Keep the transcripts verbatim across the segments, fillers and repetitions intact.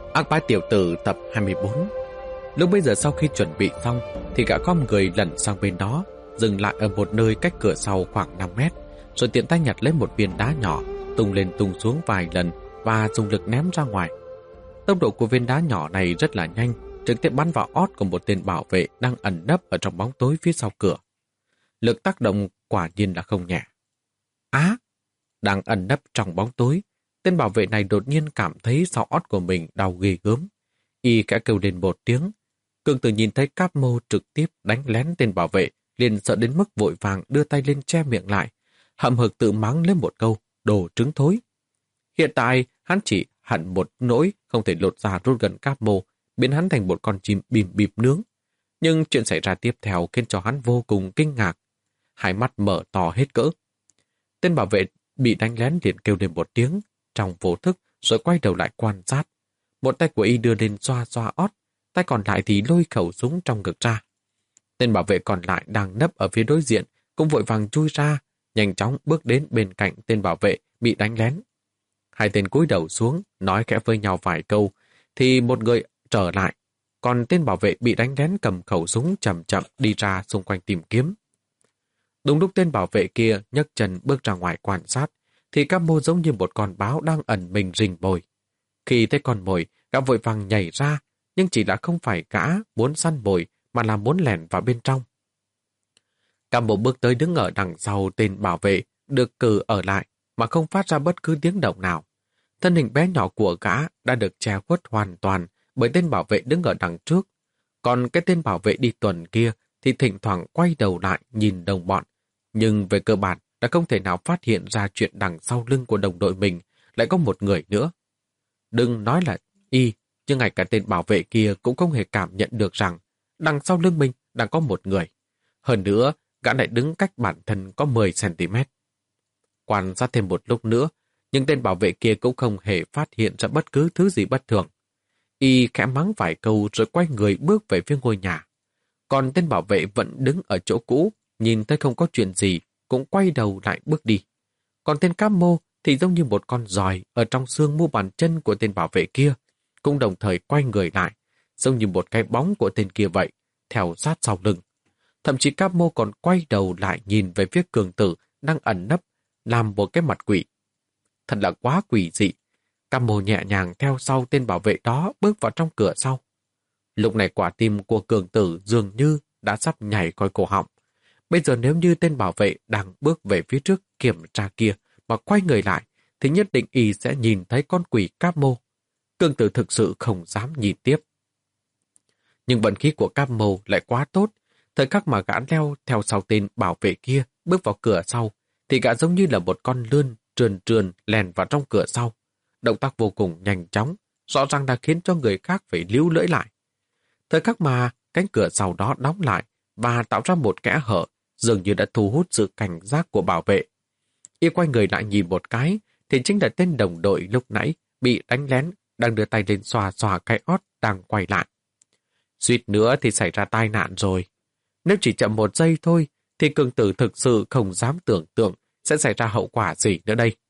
Ác bá tiểu tử tập hai mươi bốn. Lúc bây giờ sau khi chuẩn bị xong thì gã con người lẩn sang bên đó, dừng lại ở một nơi cách cửa sau khoảng năm mét, rồi tiện tay nhặt lấy một viên đá nhỏ, tung lên tung xuống vài lần và dùng lực ném ra ngoài. Tốc độ của viên đá nhỏ này rất là nhanh, trực tiếp bắn vào ót của một tên bảo vệ đang ẩn nấp ở trong bóng tối phía sau cửa. Lực tác động quả nhiên là không nhẹ. Á! Đang ẩn nấp trong bóng tối, tên bảo vệ này đột nhiên cảm thấy sau ót của mình đau ghê gớm. Y kẽ kêu lên một tiếng. Cương Tử nhìn thấy Cáp Mô trực tiếp đánh lén tên bảo vệ, liền sợ đến mức vội vàng đưa tay lên che miệng lại, hậm hực tự mắng lên một câu, đồ trứng thối. Hiện tại, hắn chỉ hận một nỗi không thể lột ra rút gần Cáp Mô, biến hắn thành một con chim bìm bịp nướng. Nhưng chuyện xảy ra tiếp theo khiến cho hắn vô cùng kinh ngạc. Hai mắt mở to hết cỡ. Tên bảo vệ bị đánh lén liền kêu lên một tiếng, trong vô thức, rồi quay đầu lại quan sát. Một tay của y đưa lên xoa xoa ót, tay còn lại thì lôi khẩu súng trong ngực ra. Tên bảo vệ còn lại đang nấp ở phía đối diện, cũng vội vàng chui ra, nhanh chóng bước đến bên cạnh tên bảo vệ bị đánh lén. Hai tên cúi đầu xuống, nói khẽ với nhau vài câu, thì một người trở lại, còn tên bảo vệ bị đánh lén cầm khẩu súng chậm chậm đi ra xung quanh tìm kiếm. Đúng lúc tên bảo vệ kia nhấc chân bước ra ngoài quan sát, thì Cáp Mô giống như một con báo đang ẩn mình rình mồi. Khi thấy con mồi, gã vội vàng nhảy ra, nhưng chỉ là không phải gã muốn săn mồi, mà là muốn lẻn vào bên trong. Cáp Mô bước tới đứng ở đằng sau tên bảo vệ, được cử ở lại, mà không phát ra bất cứ tiếng động nào. Thân hình bé nhỏ của gã đã được che khuất hoàn toàn bởi tên bảo vệ đứng ở đằng trước. Còn cái tên bảo vệ đi tuần kia thì thỉnh thoảng quay đầu lại nhìn đồng bọn, nhưng về cơ bản đã không thể nào phát hiện ra chuyện đằng sau lưng của đồng đội mình lại có một người nữa. Đừng nói là y, nhưng ngay cả tên bảo vệ kia cũng không hề cảm nhận được rằng đằng sau lưng mình đang có một người. Hơn nữa, gã lại đứng cách bản thân có mười xăng ti mét. Quan sát thêm một lúc nữa, nhưng tên bảo vệ kia cũng không hề phát hiện ra bất cứ thứ gì bất thường. Y khẽ mắng vài câu rồi quay người bước về phía ngôi nhà. Còn tên bảo vệ vẫn đứng ở chỗ cũ, nhìn thấy không có chuyện gì, cũng quay đầu lại bước đi. Còn tên Cáp Mô thì giống như một con giòi ở trong xương mu bàn chân của tên bảo vệ kia, cũng đồng thời quay người lại, giống như một cái bóng của tên kia vậy, theo sát sau lưng. Thậm chí Cáp Mô còn quay đầu lại nhìn về phía Cường Tử đang ẩn nấp, làm một cái mặt quỷ. Thật là quá quỷ dị. Cáp Mô nhẹ nhàng theo sau tên bảo vệ đó bước vào trong cửa sau. Lúc này quả tim của Cường Tử dường như đã sắp nhảy khỏi cổ họng. Bây giờ nếu như tên bảo vệ đang bước về phía trước kiểm tra kia mà quay người lại, thì nhất định y sẽ nhìn thấy con quỷ Cáp Mô. Cường Tử thực sự không dám nhìn tiếp. Nhưng vận khí của Cáp Mô lại quá tốt. Thời khắc mà gã leo theo sau tên bảo vệ kia bước vào cửa sau, thì gã giống như là một con lươn trườn trườn lèn vào trong cửa sau. Động tác vô cùng nhanh chóng, rõ ràng đã khiến cho người khác phải líu lưỡi lại. Thời khắc mà cánh cửa sau đó đóng lại và tạo ra một kẽ hở, dường như đã thu hút sự cảnh giác của bảo vệ. Y quay người lại nhìn một cái, thì chính là tên đồng đội lúc nãy bị đánh lén, đang đưa tay lên xòa xòa cái ót đang quay lại. Suýt nữa thì xảy ra tai nạn rồi. Nếu chỉ chậm một giây thôi, thì Cường Tử thực sự không dám tưởng tượng sẽ xảy ra hậu quả gì nữa đây.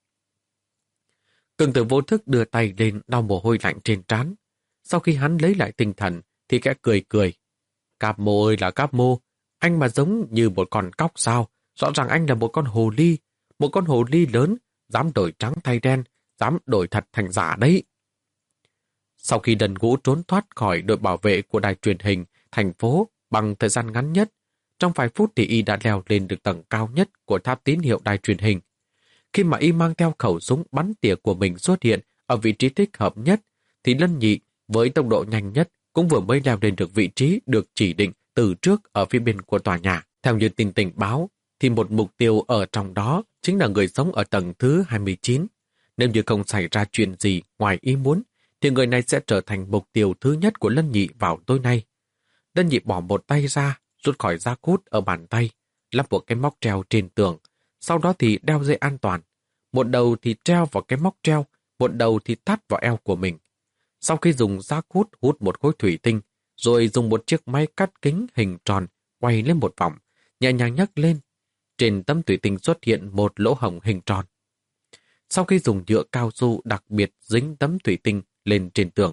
Cường Tử vô thức đưa tay lên lau mồ hôi lạnh trên trán. Sau khi hắn lấy lại tinh thần, thì kẽ cười cười. Cáp Mô ơi là Cáp Mô, anh mà giống như một con cóc sao? Rõ ràng anh là một con hồ ly, một con hồ ly lớn, dám đổi trắng thay đen, dám đổi thật thành giả đấy. Sau khi Đần Ngũ trốn thoát khỏi đội bảo vệ của đài truyền hình thành phố bằng thời gian ngắn nhất, trong vài phút thì y đã leo lên được tầng cao nhất của tháp tín hiệu đài truyền hình. Khi mà y mang theo khẩu súng bắn tỉa của mình xuất hiện ở vị trí thích hợp nhất, thì Lân Nhị với tốc độ nhanh nhất cũng vừa mới leo lên được vị trí được chỉ định từ trước ở phía bên của tòa nhà. Theo như tin tình báo, thì một mục tiêu ở trong đó chính là người sống ở tầng thứ hai mươi chín. Nếu như không xảy ra chuyện gì ngoài ý muốn, thì người này sẽ trở thành mục tiêu thứ nhất của Lân Nhị vào tối nay. Lân Nhị bỏ một tay ra, rút khỏi da cút ở bàn tay, lắp một cái móc treo trên tường, sau đó thì đeo dây an toàn. Một đầu thì treo vào cái móc treo, một đầu thì thắt vào eo của mình. Sau khi dùng da cút hút một khối thủy tinh, rồi dùng một chiếc máy cắt kính hình tròn quay lên một vòng, nhẹ nhàng nhấc lên. Trên tấm thủy tinh xuất hiện một lỗ hổng hình tròn. Sau khi dùng nhựa cao su đặc biệt dính tấm thủy tinh lên trên tường,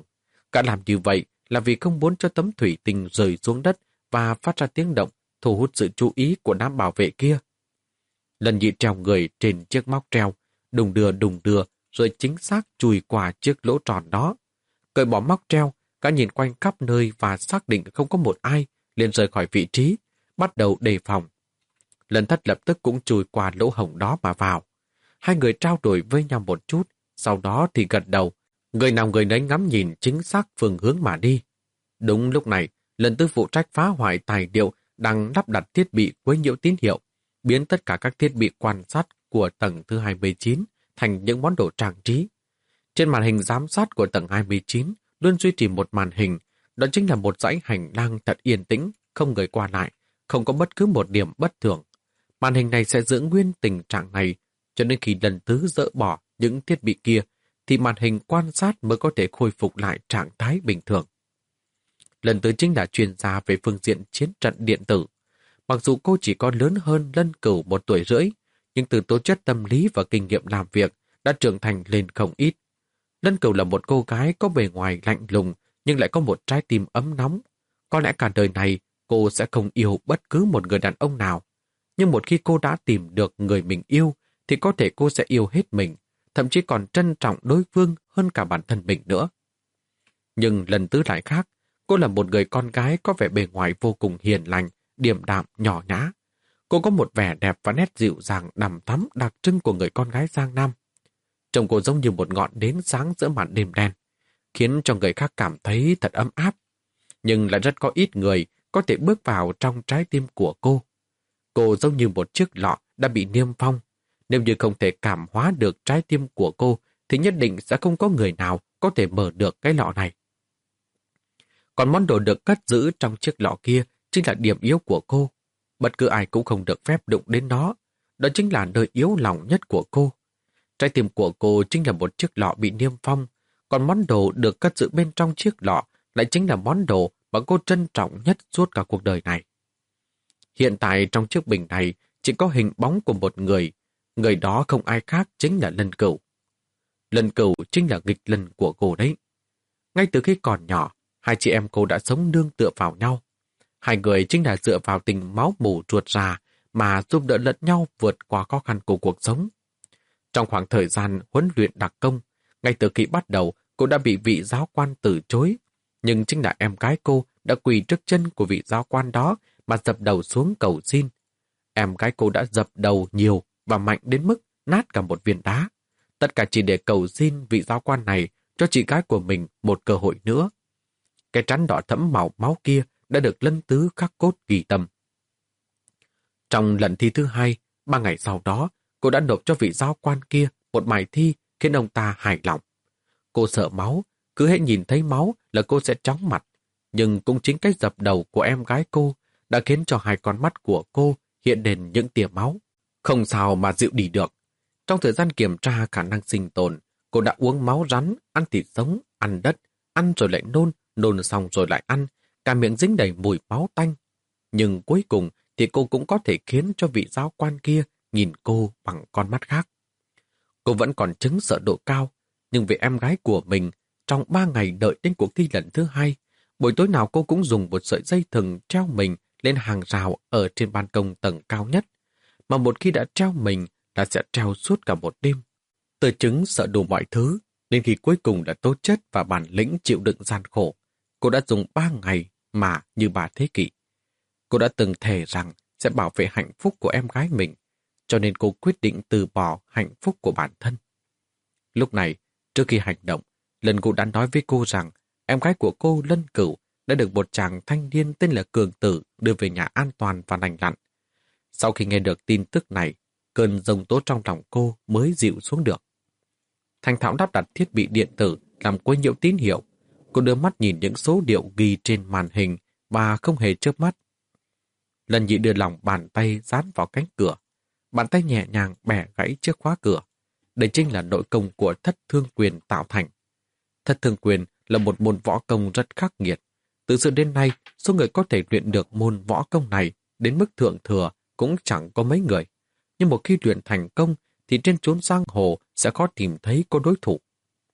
Cả làm như vậy là vì không muốn cho tấm thủy tinh rơi xuống đất và phát ra tiếng động, thu hút sự chú ý của đám bảo vệ kia. Lần Nhị treo người trên chiếc móc treo, đùng đưa đùng đưa, rồi chính xác chui qua chiếc lỗ tròn đó. Cởi bỏ móc treo, cả nhìn quanh khắp nơi và xác định không có một ai, liền rời khỏi vị trí, bắt đầu đề phòng. Lần Thất lập tức cũng chui qua lỗ hổng đó mà vào. Hai người trao đổi với nhau một chút, sau đó thì gật đầu. Người nào người nấy ngắm nhìn chính xác phương hướng mà đi. Đúng lúc này, Lần Tư phụ trách phá hoại tài liệu đang lắp đặt thiết bị quấy nhiễu tín hiệu, biến tất cả các thiết bị quan sát của tầng thứ hai mươi chín thành những món đồ trang trí. Trên màn hình giám sát của tầng hai mươi chín luôn duy trì một màn hình, đó chính là một dãy hành lang thật yên tĩnh, không người qua lại, không có bất cứ một điểm bất thường. Màn hình này sẽ giữ nguyên tình trạng này, cho nên khi Lần Tứ dỡ bỏ những thiết bị kia, thì màn hình quan sát mới có thể khôi phục lại trạng thái bình thường. Lần Tứ chính là chuyên gia về phương diện chiến trận điện tử. Mặc dù cô chỉ có lớn hơn Lân Cửu một tuổi rưỡi, nhưng từ tố chất tâm lý và kinh nghiệm làm việc đã trưởng thành lên không ít. Lân Cửu là một cô gái có bề ngoài lạnh lùng, nhưng lại có một trái tim ấm nóng. Có lẽ cả đời này cô sẽ không yêu bất cứ một người đàn ông nào. Nhưng một khi cô đã tìm được người mình yêu, thì có thể cô sẽ yêu hết mình, thậm chí còn trân trọng đối phương hơn cả bản thân mình nữa. Nhưng Lần Tứ lại khác, cô là một người con gái có vẻ bề ngoài vô cùng hiền lành, điềm đạm, nhỏ nhã. Cô có một vẻ đẹp và nét dịu dàng đằm thắm đặc trưng của người con gái Giang Nam. Trông cô giống như một ngọn nến sáng giữa màn đêm đen, khiến cho người khác cảm thấy thật ấm áp. Nhưng lại rất có ít người có thể bước vào trong trái tim của cô. Cô giống như một chiếc lọ đã bị niêm phong. Nếu như không thể cảm hóa được trái tim của cô, thì nhất định sẽ không có người nào có thể mở được cái lọ này. Còn món đồ được cất giữ trong chiếc lọ kia chính là điểm yếu của cô. Bất cứ ai cũng không được phép đụng đến nó. Đó chính là nơi yếu lòng nhất của cô. Trái tim của cô chính là một chiếc lọ bị niêm phong, còn món đồ được cất giữ bên trong chiếc lọ lại chính là món đồ mà cô trân trọng nhất suốt cả cuộc đời này. Hiện tại trong chiếc bình này chỉ có hình bóng của một người, người đó không ai khác chính là Lân Cửu. Lân Cửu chính là nghịch lân của cô đấy. Ngay từ khi còn nhỏ, hai chị em cô đã sống nương tựa vào nhau. Hai người chính là dựa vào tình máu mủ ruột rà mà giúp đỡ lẫn nhau vượt qua khó khăn của cuộc sống. Trong khoảng thời gian huấn luyện đặc công, ngay từ khi bắt đầu cô đã bị vị giáo quan từ chối, nhưng chính là em gái cô đã quỳ trước chân của vị giáo quan đó mà dập đầu xuống cầu xin. Em gái cô đã dập đầu nhiều và mạnh đến mức nát cả một viên đá. Tất cả chỉ để cầu xin vị giáo quan này cho chị gái của mình một cơ hội nữa. Cái trán đỏ thẫm màu máu kia đã được Lân Tứ khắc cốt ghi tâm. Trong lần thi thứ hai, ba ngày sau đó, cô đã nộp cho vị giáo quan kia một bài thi khiến ông ta hài lòng. Cô sợ máu, cứ hễ nhìn thấy máu là cô sẽ chóng mặt. Nhưng cũng chính cái dập đầu của em gái cô đã khiến cho hai con mắt của cô hiện lên những tia máu. Không sao mà dịu đi được. Trong thời gian kiểm tra khả năng sinh tồn, cô đã uống máu rắn, ăn thịt sống, ăn đất, ăn rồi lại nôn, nôn xong rồi lại ăn, cả miệng dính đầy mùi máu tanh. Nhưng cuối cùng thì cô cũng có thể khiến cho vị giáo quan kia nhìn cô bằng con mắt khác. Cô vẫn còn chứng sợ độ cao, nhưng vì em gái của mình, trong ba ngày đợi đến cuộc thi lần thứ hai, buổi tối nào cô cũng dùng một sợi dây thừng treo mình lên hàng rào ở trên ban công tầng cao nhất, mà một khi đã treo mình là sẽ treo suốt cả một đêm. Từ chứng sợ đủ mọi thứ, đến khi cuối cùng là tố chất và bản lĩnh chịu đựng gian khổ, cô đã dùng ba ngày mà như ba thế kỷ. Cô đã từng thề rằng sẽ bảo vệ hạnh phúc của em gái mình, cho nên cô quyết định từ bỏ hạnh phúc của bản thân. Lúc này, trước khi hành động, Lân Cửu đã nói với cô rằng em gái của cô Lân Cửu đã được một chàng thanh niên tên là Cường Tử đưa về nhà an toàn và lành lặn. Sau khi nghe được tin tức này, cơn giông tố trong lòng cô mới dịu xuống được. Thành thạo lắp đặt thiết bị điện tử làm quấy nhiễu tín hiệu. Cô đưa mắt nhìn những số điệu ghi trên màn hình và không hề chớp mắt. Lần Nhị đưa lòng bàn tay dán vào cánh cửa. Bàn tay nhẹ nhàng bẻ gãy chiếc khóa cửa. Đây chính là nội công của Thất Thương Quyền tạo thành. Thất Thương Quyền là một môn võ công rất khắc nghiệt. Từ xưa đến nay, số người có thể luyện được môn võ công này đến mức thượng thừa cũng chẳng có mấy người. Nhưng một khi luyện thành công thì trên chốn giang hồ sẽ khó tìm thấy có đối thủ.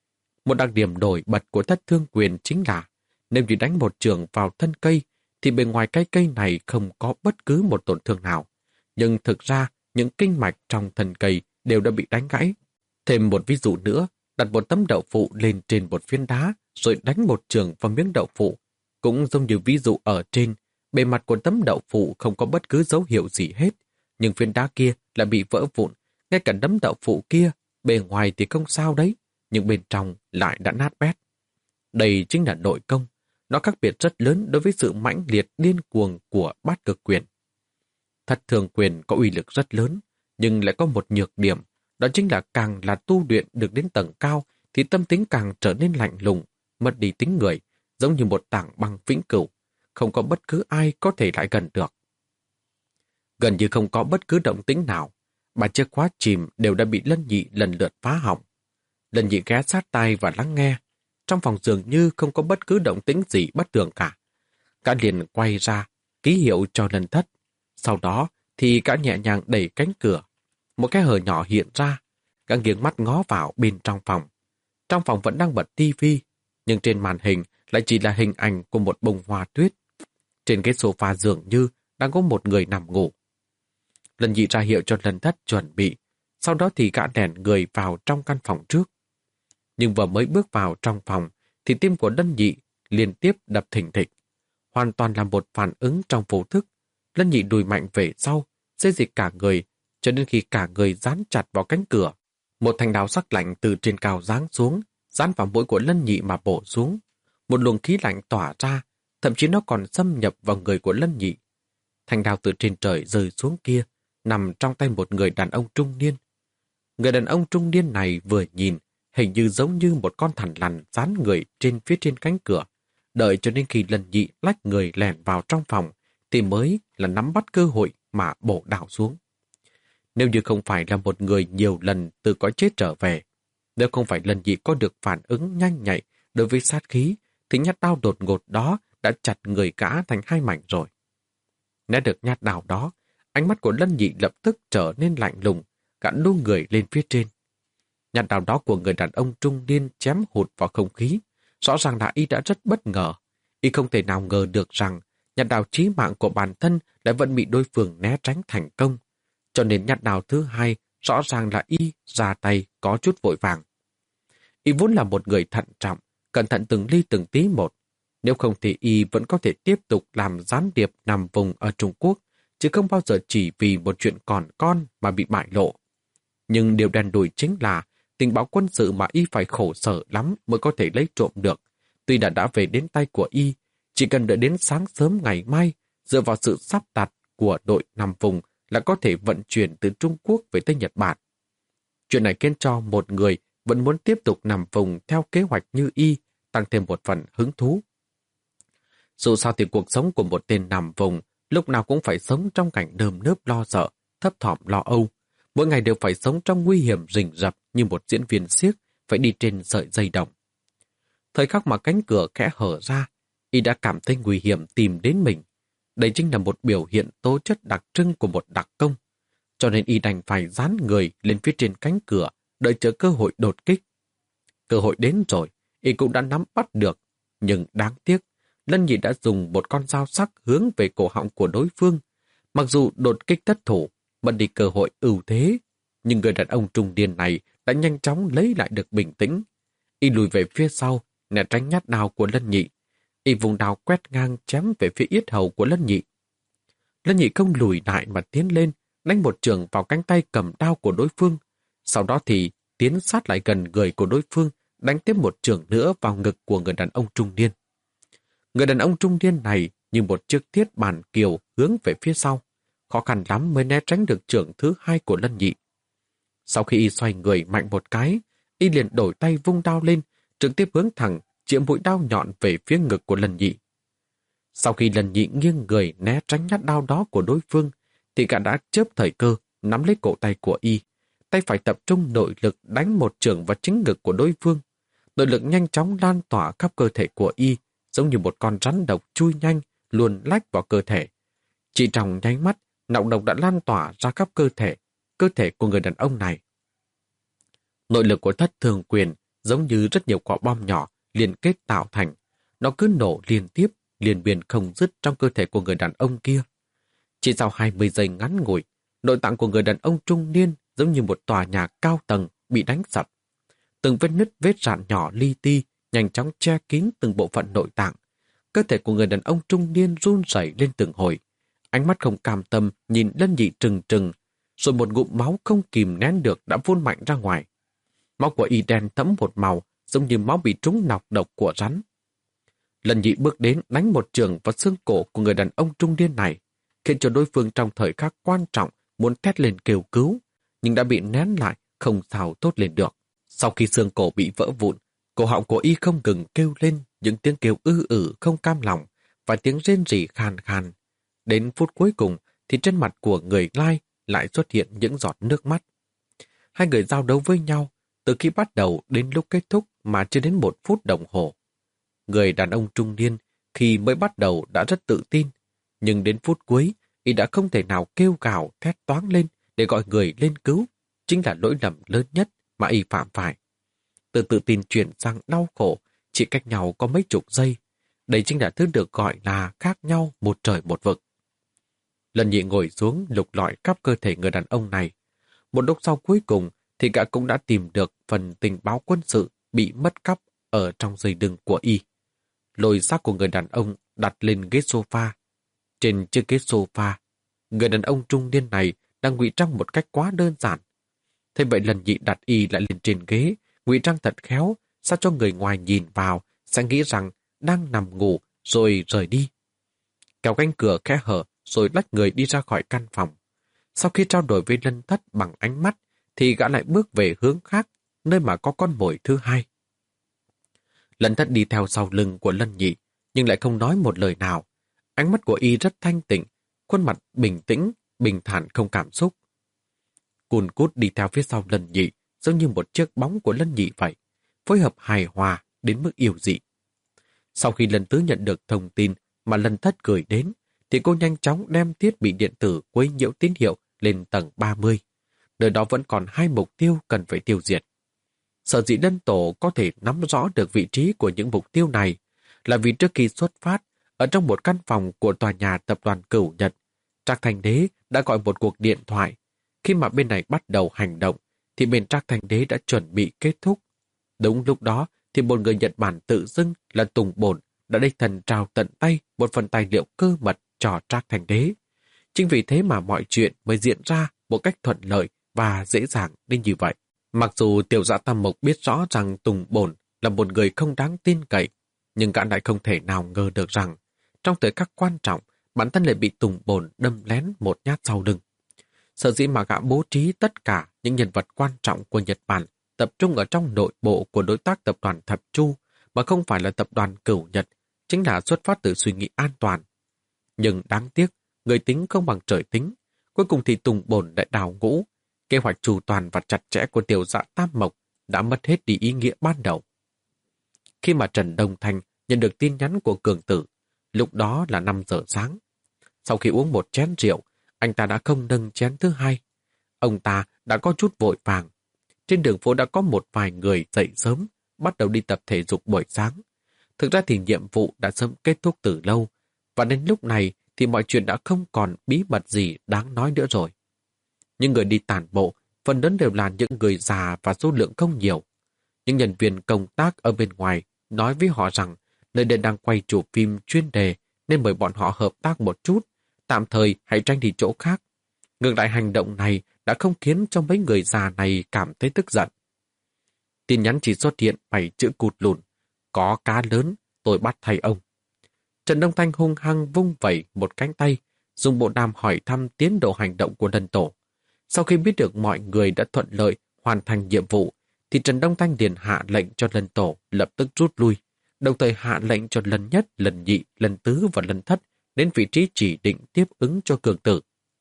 Một đặc điểm nổi bật của Thất Thương Quyền chính là nếu như đánh một trường vào thân cây thì bên ngoài cái cây này không có bất cứ một tổn thương nào. Nhưng thực ra những kinh mạch trong thân cây đều đã bị đánh gãy. Thêm một ví dụ nữa, đặt một tấm đậu phụ lên trên một phiến đá rồi đánh một trường vào miếng đậu phụ. Cũng giống như ví dụ ở trên, bề mặt của tấm đậu phụ không có bất cứ dấu hiệu gì hết, nhưng phiến đá kia lại bị vỡ vụn. Ngay cả tấm đậu phụ kia, bề ngoài thì không sao đấy, nhưng bên trong lại đã nát bét. Đây chính là nội công. Nó khác biệt rất lớn đối với sự mãnh liệt điên cuồng của Bát Cực Quyền. Thất Thương Quyền có uy lực rất lớn, nhưng lại có một nhược điểm, đó chính là càng là tu luyện được đến tầng cao thì tâm tính càng trở nên lạnh lùng, mất đi tính người, giống như một tảng băng vĩnh cửu, không có bất cứ ai có thể lại gần được. Gần như không có bất cứ động tĩnh nào, ba chiếc khóa chìm đều đã bị Lân Nhị lần lượt phá hỏng. Lân Nhị ghé sát tai và lắng nghe. Trong phòng dường như không có bất cứ động tĩnh gì bất thường cả. Gã liền quay ra, ký hiệu cho Lân Thất. Sau đó thì gã nhẹ nhàng đẩy cánh cửa. Một cái hở nhỏ hiện ra. Gã nghiêng mắt ngó vào bên trong phòng. Trong phòng vẫn đang bật tivi, nhưng trên màn hình lại chỉ là hình ảnh của một bông hoa tuyết. Trên cái sofa dường như đang có một người nằm ngủ. Lân Nhị ra hiệu cho Lân Thất chuẩn bị. Sau đó thì gã đèn người vào trong căn phòng trước. Nhưng vừa mới bước vào trong phòng thì tim của Lân Nhị liên tiếp đập thình thịch. Hoàn toàn là một phản ứng trong vô thức. Lân Nhị đùi mạnh về sau, xê dịch cả người, cho đến khi cả người dán chặt vào cánh cửa. Một thanh đao sắc lạnh từ trên cao giáng xuống, dán vào mũi của Lân Nhị mà bổ xuống. Một luồng khí lạnh tỏa ra, thậm chí nó còn xâm nhập vào người của Lân Nhị. Thanh đao từ trên trời rơi xuống kia, nằm trong tay một người đàn ông trung niên. Người đàn ông trung niên này vừa nhìn, hình như giống như một con thằn lằn dán người trên phía trên cánh cửa. Đợi cho đến khi Lân Nhị lách người lẻn vào trong phòng, thì mới là nắm bắt cơ hội mà bổ đao xuống. Nếu như không phải là một người nhiều lần từ cõi chết trở về, nếu không phải Lân Nhị có được phản ứng nhanh nhạy đối với sát khí, thì nhát đao đột ngột đó đã chặt người gã thành hai mảnh rồi. Né được nhát đao đó, ánh mắt của Lân Nhị lập tức trở nên lạnh lùng, gã đu người lên phía trên. Nhát đao đó của người đàn ông trung niên chém hụt vào không khí. Rõ ràng là y đã rất bất ngờ. Y không thể nào ngờ được rằng nhát đao chí mạng của bản thân lại vẫn bị đối phương né tránh thành công. Cho nên nhát đao thứ hai rõ ràng là y ra tay có chút vội vàng. Y vốn là một người thận trọng, cẩn thận từng ly từng tí một. Nếu không thì y vẫn có thể tiếp tục làm gián điệp nằm vùng ở Trung Quốc, chứ không bao giờ chỉ vì một chuyện còn con mà bị bại lộ. Nhưng điều đen đủi chính là tình báo quân sự mà y phải khổ sở lắm mới có thể lấy trộm được. Tuy đã đã về đến tay của y, chỉ cần đợi đến sáng sớm ngày mai, dựa vào sự sắp đặt của đội nằm vùng là có thể vận chuyển từ Trung Quốc về tới Nhật Bản. Chuyện này khiến cho một người vẫn muốn tiếp tục nằm vùng theo kế hoạch như y, tăng thêm một phần hứng thú. Dù sao thì cuộc sống của một tên nằm vùng lúc nào cũng phải sống trong cảnh nơm nớp lo sợ, thấp thỏm lo âu. Mỗi ngày đều phải sống trong nguy hiểm rình rập như một diễn viên xiếc phải đi trên sợi dây đồng. Thời khắc mà cánh cửa khẽ hở ra, y đã cảm thấy nguy hiểm tìm đến mình. Đây chính là một biểu hiện tố chất đặc trưng của một đặc công. Cho nên y đành phải dán người lên phía trên cánh cửa, đợi chờ cơ hội đột kích. Cơ hội đến rồi, y cũng đã nắm bắt được. Nhưng đáng tiếc, Lân Nhị đã dùng một con dao sắc hướng về cổ họng của đối phương. Mặc dù đột kích thất thủ, mất đi cơ hội ưu thế, nhưng người đàn ông trung niên này đã nhanh chóng lấy lại được bình tĩnh. Y lùi về phía sau, né tránh nhát đao của Lân Nhị. Y vùng đao quét ngang chém về phía yết hầu của Lân Nhị. Lân Nhị không lùi lại mà tiến lên, đánh một trường vào cánh tay cầm đao của đối phương. Sau đó thì tiến sát lại gần người của đối phương, đánh tiếp một trường nữa vào ngực của người đàn ông trung niên. Người đàn ông trung niên này như một chiếc thiết bàn kiều hướng về phía sau. Khó khăn lắm mới né tránh được trường thứ hai của Lân Nhị. Sau khi y xoay người mạnh một cái, y liền đổi tay vung đao lên, trực tiếp hướng thẳng, chĩa mũi đao nhọn về phía ngực của Lân Nhị. Sau khi Lân Nhị nghiêng người né tránh nhát đao đó của đối phương, thì gã đã chớp thời cơ, nắm lấy cổ tay của y. Tay phải tập trung nội lực đánh một chưởng vào chính ngực của đối phương. Nội lực nhanh chóng lan tỏa khắp cơ thể của y, giống như một con rắn độc chui nhanh, luồn lách vào cơ thể. Chỉ trong nháy mắt, nọc độc đã lan tỏa ra khắp cơ thể, cơ thể của người đàn ông này. Nội lực của Thất Thương Quyền giống như rất nhiều quả bom nhỏ liên kết tạo thành. Nó cứ nổ liên tiếp, liên miên không dứt trong cơ thể của người đàn ông kia. Chỉ sau hai mươi giây ngắn ngủi, nội tạng của người đàn ông trung niên giống như một tòa nhà cao tầng bị đánh sập. Từng vết nứt vết rạn nhỏ li ti nhanh chóng che kín từng bộ phận nội tạng. Cơ thể của người đàn ông trung niên run rẩy lên từng hồi. Ánh mắt không cam tâm nhìn Lân Nhị trừng trừng, rồi một ngụm máu không kìm nén được đã phun mạnh ra ngoài. Máu của y đen thẫm một màu, giống như máu bị trúng nọc độc của rắn. Lân Nhị bước đến đánh một trường vào xương cổ của người đàn ông trung niên này, khiến cho đối phương trong thời khắc quan trọng muốn thét lên kêu cứu, nhưng đã bị nén lại, không sao tốt lên được. Sau khi xương cổ bị vỡ vụn, cổ họng của y không ngừng kêu lên những tiếng kêu ư ử không cam lòng và tiếng rên rỉ khàn khàn. Đến phút cuối cùng thì trên mặt của người lai lại xuất hiện những giọt nước mắt. Hai người giao đấu với nhau từ khi bắt đầu đến lúc kết thúc mà chưa đến một phút đồng hồ. Người đàn ông trung niên khi mới bắt đầu đã rất tự tin, nhưng đến phút cuối y đã không thể nào kêu gào thét toáng lên để gọi người lên cứu. Chính là lỗi lầm lớn nhất mà y phạm phải. Từ tự tin chuyển sang đau khổ chỉ cách nhau có mấy chục giây. Đây chính là thứ được gọi là khác nhau một trời một vực. Lân Nhị ngồi xuống lục lọi khắp cơ thể người đàn ông này. Một lúc sau cuối cùng thì gã cũng đã tìm được phần tình báo quân sự bị mất cắp ở trong dây đừng của y. Lôi xác của người đàn ông đặt lên ghế sofa. Trên chiếc ghế sofa, người đàn ông trung niên này đang ngụy trang một cách quá đơn giản. Thế vậy Lân Nhị đặt y lại lên trên ghế, ngụy trang thật khéo, sao cho người ngoài nhìn vào sẽ nghĩ rằng đang nằm ngủ rồi rời đi. Kéo cánh cửa khẽ hở rồi lách người đi ra khỏi căn phòng. Sau khi trao đổi với Lân Thất bằng ánh mắt thì gã lại bước về hướng khác, nơi mà có con mồi thứ hai. Lân Thất đi theo sau lưng của Lân Nhị, nhưng lại không nói một lời nào. Ánh mắt của y rất thanh tịnh, khuôn mặt bình tĩnh, bình thản không cảm xúc. Cùn Cút đi theo phía sau Lân Nhị, giống như một chiếc bóng của Lân Nhị vậy, phối hợp hài hòa đến mức yêu dị. Sau khi Lân Tứ nhận được thông tin mà Lân Thất gửi đến, thì cô nhanh chóng đem thiết bị điện tử quấy nhiễu tín hiệu lên tầng ba mươi. Nơi đó vẫn còn hai mục tiêu cần phải tiêu diệt. Sở dĩ Lân Tổ có thể nắm rõ được vị trí của những mục tiêu này là vì trước khi xuất phát, ở trong một căn phòng của tòa nhà tập đoàn Cửu Nhật, Trác Thành Đế đã gọi một cuộc điện thoại. Khi mà bên này bắt đầu hành động, thì bên Trác Thành Đế đã chuẩn bị kết thúc. Đúng lúc đó, thì một người Nhật Bản tự xưng là Tùng Bổn đã đích thân trao tận tay một phần tài liệu cơ mật cho Trác Thành Đế. Chính vì thế mà mọi chuyện mới diễn ra một cách thuận lợi và dễ dàng đến như vậy. Mặc dù Tiểu Dạ Tam Mộc biết rõ rằng Tùng Bổn là một người không đáng tin cậy, nhưng gã lại không thể nào ngờ được rằng trong thời khắc quan trọng, bản thân lại bị Tùng Bổn đâm lén một nhát sau lưng. Sở dĩ mà gã bố trí tất cả những nhân vật quan trọng của Nhật Bản tập trung ở trong nội bộ của đối tác tập đoàn Thập Chu mà không phải là tập đoàn Cửu Nhật, chính là xuất phát từ suy nghĩ an toàn. Nhưng đáng tiếc, người tính không bằng trời tính. Cuối cùng thì Tùng Bổn lại đào ngũ. Kế hoạch chu toàn và chặt chẽ của Tiểu Dạ Tam Mộc đã mất hết đi ý nghĩa ban đầu. Khi mà Trần Đông Thanh nhận được tin nhắn của Cường Tử, lúc đó là năm giờ sáng. Sau khi uống một chén rượu, anh ta đã không nâng chén thứ hai. Ông ta đã có chút vội vàng. Trên đường phố đã có một vài người dậy sớm, bắt đầu đi tập thể dục buổi sáng. Thực ra thì nhiệm vụ đã sớm kết thúc từ lâu, và đến lúc này thì mọi chuyện đã không còn bí mật gì đáng nói nữa rồi. Những người đi tản bộ, phần lớn đều là những người già và số lượng không nhiều. Những nhân viên công tác ở bên ngoài nói với họ rằng nơi đây đang quay chụp phim chuyên đề nên mời bọn họ hợp tác một chút, tạm thời hãy tranh đi chỗ khác. Ngược lại hành động này đã không khiến cho mấy người già này cảm thấy tức giận. Tin nhắn chỉ xuất hiện bảy chữ cụt lùn. Có cá lớn, tôi bắt thay ông. Trần Đông Thanh hung hăng vung vẩy một cánh tay, dùng bộ đàm hỏi thăm tiến độ hành động của Lân Tổ. Sau khi biết được mọi người đã thuận lợi hoàn thành nhiệm vụ, thì Trần Đông Thanh liền hạ lệnh cho Lân Tổ lập tức rút lui, đồng thời hạ lệnh cho Lần Nhất, Lần Nhị, Lần Tứ và Lần Thất đến vị trí chỉ định tiếp ứng cho Cường Tử.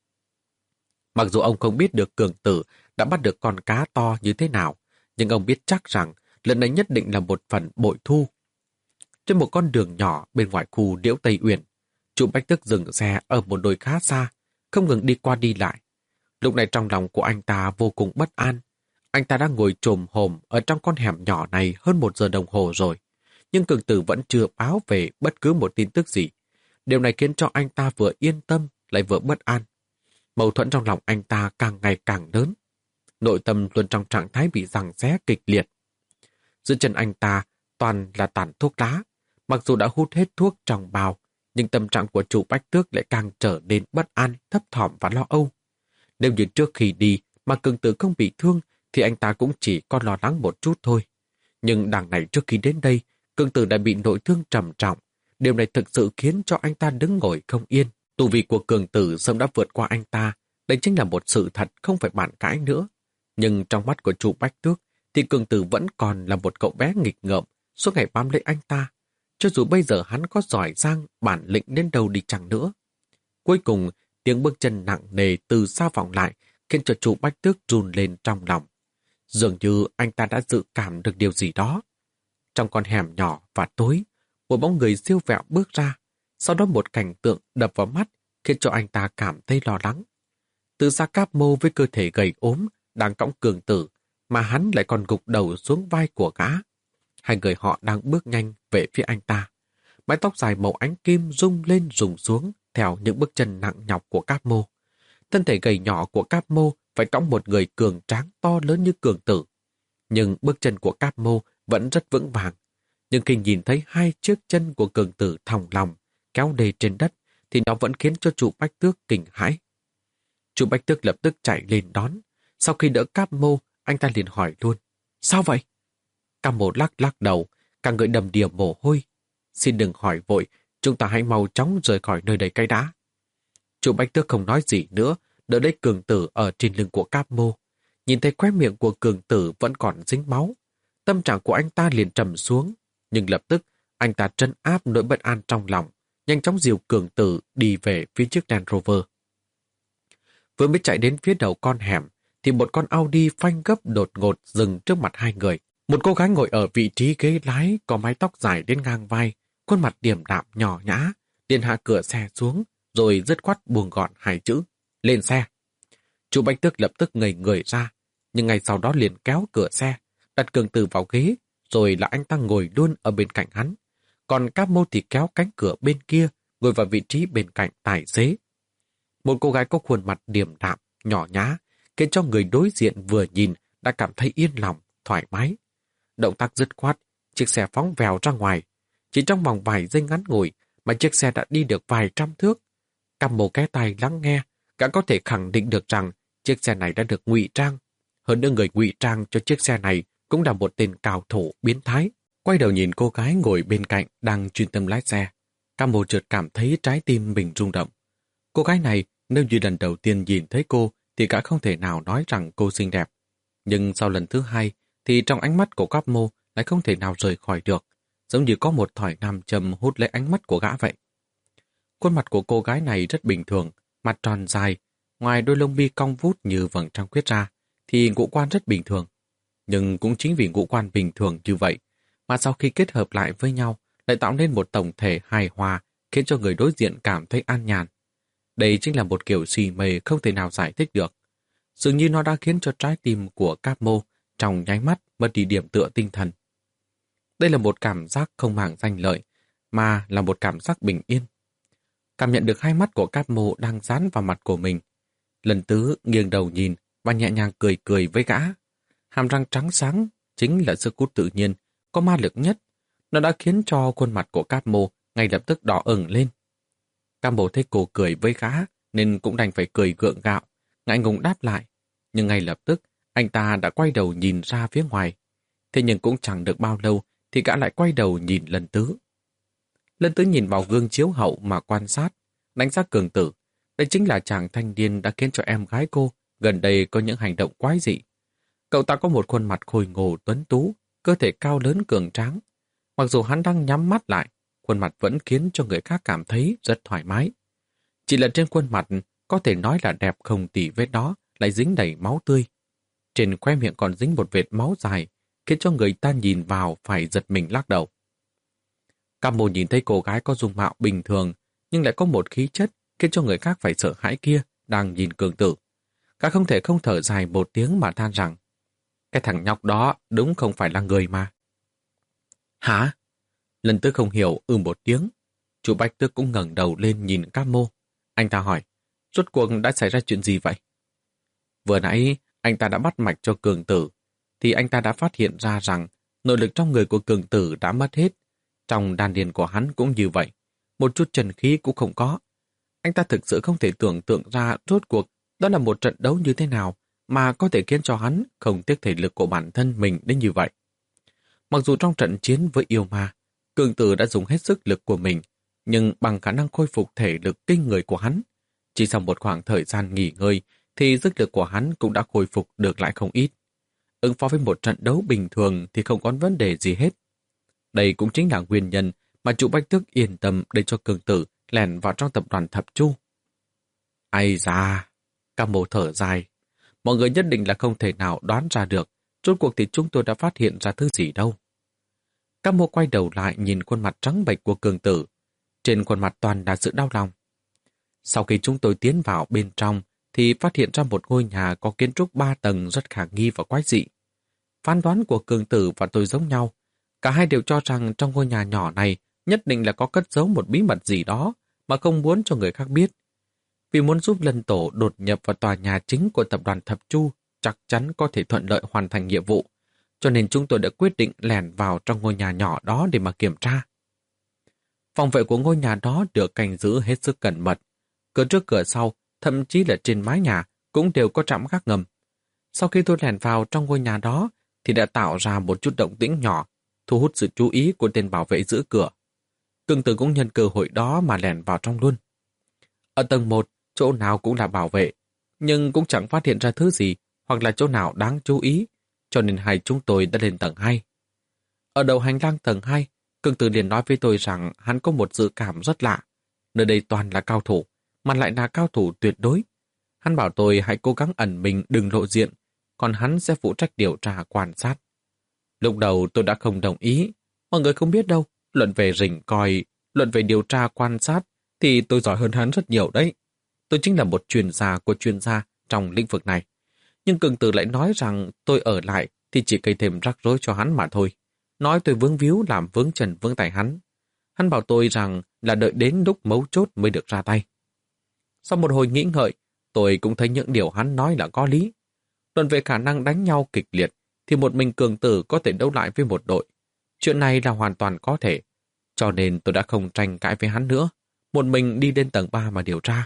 Mặc dù ông không biết được Cường Tử đã bắt được con cá to như thế nào, nhưng ông biết chắc rằng lần này nhất định là một phần bội thu. Trên một con đường nhỏ bên ngoài khu Liễu Tây Uyển, Chu Bách Tức dừng xe ở một đồi khá xa, không ngừng đi qua đi lại. Lúc này trong lòng của anh ta vô cùng bất an. Anh ta đang ngồi chồm hổm ở trong con hẻm nhỏ này hơn một giờ đồng hồ rồi, nhưng cường tử vẫn chưa báo về bất cứ một tin tức gì. Điều này khiến cho anh ta vừa yên tâm lại vừa bất an. Mâu thuẫn trong lòng anh ta càng ngày càng lớn. Nội tâm luôn trong trạng thái bị giằng xé kịch liệt. Dưới chân anh ta toàn là tàn thuốc lá. Mặc dù đã hút hết thuốc trong bào, nhưng tâm trạng của chủ Bách Tước lại càng trở nên bất an, thấp thỏm và lo âu. Nếu như trước khi đi mà cường tử không bị thương, thì anh ta cũng chỉ còn lo lắng một chút thôi. Nhưng đằng này trước khi đến đây, cường tử đã bị nội thương trầm trọng. Điều này thực sự khiến cho anh ta đứng ngồi không yên. Tu vi của cường tử sớm đã vượt qua anh ta. Đây chính là một sự thật không phải bàn cãi nữa. Nhưng trong mắt của chủ Bách Tước, thì cường tử vẫn còn là một cậu bé nghịch ngợm, suốt ngày bám lấy anh ta. Cho dù bây giờ hắn có giỏi giang, bản lĩnh đến đâu đi chăng nữa. Cuối cùng, tiếng bước chân nặng nề từ xa vọng lại, khiến cho chủ Bách Tước run lên trong lòng. Dường như anh ta đã dự cảm được điều gì đó. Trong con hẻm nhỏ và tối, một bóng người siêu vẹo bước ra. Sau đó một cảnh tượng đập vào mắt, khiến cho anh ta cảm thấy lo lắng. Từ xa Cáp Mô với cơ thể gầy ốm, đang cõng cường tử, mà hắn lại còn gục đầu xuống vai của gã. Hai người họ đang bước nhanh về phía anh ta. Mái tóc dài màu ánh kim rung lên rung xuống theo những bước chân nặng nhọc của Cáp Mô. Thân thể gầy nhỏ của Cáp Mô phải cõng một người cường tráng to lớn như cường tử. Nhưng bước chân của Cáp Mô vẫn rất vững vàng. Nhưng khi nhìn thấy hai chiếc chân của cường tử thòng lòng kéo đê trên đất, thì nó vẫn khiến cho chủ Bách Tước kinh hãi. Chủ Bách Tước lập tức chạy lên đón. Sau khi đỡ Cáp Mô, anh ta liền hỏi luôn. Sao vậy? Cáp Mô lắc lắc đầu, cả người đầm đìa mồ hôi. Xin đừng hỏi vội, chúng ta hãy mau chóng rời khỏi nơi đây cái đã. Chủ Bách Tước không nói gì nữa, đỡ lấy cường tử ở trên lưng của Cáp Mô. Nhìn thấy khóe miệng của cường tử vẫn còn dính máu. Tâm trạng của anh ta liền trầm xuống, nhưng lập tức anh ta trấn áp nỗi bất an trong lòng, nhanh chóng dìu cường tử đi về phía chiếc Land Rover. Vừa mới chạy đến phía đầu con hẻm, thì một con Audi phanh gấp đột ngột dừng trước mặt hai người. Một cô gái ngồi ở vị trí ghế lái có mái tóc dài đến ngang vai, khuôn mặt điềm đạm nhỏ nhã, liền hạ cửa xe xuống, rồi dứt khoát buông gọn hai chữ, lên xe. Chủ Bách Tước lập tức ngây người ra, nhưng ngay sau đó liền kéo cửa xe, đặt cường tử vào ghế, rồi là anh ta ngồi luôn ở bên cạnh hắn. Còn Cáp Mô thì kéo cánh cửa bên kia, ngồi vào vị trí bên cạnh tài xế. Một cô gái có khuôn mặt điềm đạm, nhỏ nhã, khiến cho người đối diện vừa nhìn đã cảm thấy yên lòng, thoải mái. Động tác dứt khoát, chiếc xe phóng vèo ra ngoài. Chỉ trong vòng vài giây ngắn ngủi mà chiếc xe đã đi được vài trăm thước. Cáp Mô ghé tai lắng nghe, cả có thể khẳng định được rằng chiếc xe này đã được ngụy trang. Hơn nữa người ngụy trang cho chiếc xe này cũng là một tên cao thủ biến thái. Quay đầu nhìn cô gái ngồi bên cạnh đang chuyên tâm lái xe. Cáp Mô chợt cảm thấy trái tim mình rung động. Cô gái này, nếu như lần đầu tiên nhìn thấy cô thì cả không thể nào nói rằng cô xinh đẹp. Nhưng sau lần thứ hai thì trong ánh mắt của Cáp Mô lại không thể nào rời khỏi được, giống như có một thỏi nam châm hút lấy ánh mắt của gã vậy. Khuôn mặt của cô gái này rất bình thường, mặt tròn dài, ngoài đôi lông mi cong vút như vầng trăng khuyết ra, thì ngũ quan rất bình thường. Nhưng cũng chính vì ngũ quan bình thường như vậy, mà sau khi kết hợp lại với nhau, lại tạo nên một tổng thể hài hòa, khiến cho người đối diện cảm thấy an nhàn. Đây chính là một kiểu xì mê không thể nào giải thích được. Dường như nó đã khiến cho trái tim của Cáp Mô trong nháy mắt mất đi điểm tựa tinh thần. Đây là một cảm giác không màng danh lợi, mà là một cảm giác bình yên. Cảm nhận được hai mắt của Cáp Mô đang dán vào mặt của mình. Lần Tứ nghiêng đầu nhìn và nhẹ nhàng cười cười với gã. Hàm răng trắng sáng chính là sức hút tự nhiên, có ma lực nhất. Nó đã khiến cho khuôn mặt của Cáp Mô ngay lập tức đỏ ửng lên. Cáp Mô thấy cô cười với gã nên cũng đành phải cười gượng gạo, ngại ngùng đáp lại. Nhưng ngay lập tức anh ta đã quay đầu nhìn ra phía ngoài. Thế nhưng cũng chẳng được bao lâu thì gã lại quay đầu nhìn Lần Tứ. Lần Tứ nhìn vào gương chiếu hậu mà quan sát, đánh giá cường tử. Đây chính là chàng thanh niên đã khiến cho em gái cô gần đây có những hành động quái dị. Cậu ta có một khuôn mặt khôi ngô tuấn tú, cơ thể cao lớn cường tráng. Mặc dù hắn đang nhắm mắt lại, khuôn mặt vẫn khiến cho người khác cảm thấy rất thoải mái. Chỉ là trên khuôn mặt có thể nói là đẹp không tì vết đó lại dính đầy máu tươi. Trên khoe miệng còn dính một vệt máu dài, khiến cho người ta nhìn vào phải giật mình lắc đầu. Cáp Mô nhìn thấy cô gái có dung mạo bình thường, nhưng lại có một khí chất khiến cho người khác phải sợ hãi kia đang nhìn cường tử. Cả không thể không thở dài một tiếng mà than rằng, Cái thằng nhóc đó đúng không phải là người mà. Hả? Lần Tước không hiểu ư một tiếng. Chú Bách Tước cũng ngẩng đầu lên nhìn Cam Mô. Anh ta hỏi, rốt cuộc đã xảy ra chuyện gì vậy? Vừa nãy, anh ta đã bắt mạch cho Cường Tử, thì anh ta đã phát hiện ra rằng nội lực trong người của Cường Tử đã mất hết. Trong đan điền của hắn cũng như vậy. Một chút chân khí cũng không có. Anh ta thực sự không thể tưởng tượng ra rốt cuộc đó là một trận đấu như thế nào mà có thể khiến cho hắn không tiếc thể lực của bản thân mình đến như vậy. Mặc dù trong trận chiến với yêu ma, Cường Tử đã dùng hết sức lực của mình, nhưng bằng khả năng khôi phục thể lực kinh người của hắn, chỉ sau một khoảng thời gian nghỉ ngơi thì sức lực của hắn cũng đã khôi phục được lại không ít. Ứng phó với một trận đấu bình thường thì không có vấn đề gì hết. Đây cũng chính là nguyên nhân mà chủ Bách Tước yên tâm để cho Cường Tử lẻn vào trong tập đoàn Thập Chu. Ai da, Cam Mô thở dài. Mọi người nhất định là không thể nào đoán ra được rốt cuộc thì chúng tôi đã phát hiện ra thứ gì đâu. Cam Mô quay đầu lại nhìn khuôn mặt trắng bệch của Cường Tử. Trên khuôn mặt toàn là sự đau lòng. Sau khi chúng tôi tiến vào bên trong thì phát hiện ra một ngôi nhà có kiến trúc ba tầng rất khả nghi và quái dị. Phán đoán của Cường Tử và tôi giống nhau. Cả hai đều cho rằng trong ngôi nhà nhỏ này nhất định là có cất giấu một bí mật gì đó mà không muốn cho người khác biết. Vì muốn giúp Lân Tổ đột nhập vào tòa nhà chính của tập đoàn Thập Chu chắc chắn có thể thuận lợi hoàn thành nhiệm vụ, cho nên chúng tôi đã quyết định lẻn vào trong ngôi nhà nhỏ đó để mà kiểm tra. Phòng vệ của ngôi nhà đó được canh giữ hết sức cẩn mật. Cửa trước cửa sau, thậm chí là trên mái nhà cũng đều có trạm gác ngầm. Sau khi tôi lẻn vào trong ngôi nhà đó thì đã tạo ra một chút động tĩnh nhỏ, thu hút sự chú ý của tên bảo vệ giữ cửa. Cường Tử cũng nhân cơ hội đó mà lẻn vào trong luôn. Ở tầng một, chỗ nào cũng là bảo vệ, nhưng cũng chẳng phát hiện ra thứ gì hoặc là chỗ nào đáng chú ý, cho nên hai chúng tôi đã lên tầng hai. Ở đầu hành lang tầng hai, Cường Tử liền nói với tôi rằng hắn có một dự cảm rất lạ. Nơi đây toàn là cao thủ, mà lại là cao thủ tuyệt đối. Hắn bảo tôi hãy cố gắng ẩn mình đừng lộ diện, còn hắn sẽ phụ trách điều tra quan sát. Lúc đầu tôi đã không đồng ý. Mọi người không biết đâu, luận về rình coi, luận về điều tra quan sát thì tôi giỏi hơn hắn rất nhiều đấy. Tôi chính là một chuyên gia của chuyên gia trong lĩnh vực này. Nhưng Cường Tử lại nói rằng tôi ở lại thì chỉ gây thêm rắc rối cho hắn mà thôi. Nói tôi vướng víu làm vướng chân vướng tay hắn. Hắn bảo tôi rằng là đợi đến lúc mấu chốt mới được ra tay. Sau một hồi nghĩ ngợi, tôi cũng thấy những điều hắn nói là có lý. Luận về khả năng đánh nhau kịch liệt thì một mình Cường Tử có thể đấu lại với một đội. Chuyện này là hoàn toàn có thể. Cho nên tôi đã không tranh cãi với hắn nữa. Một mình đi lên tầng ba mà điều tra.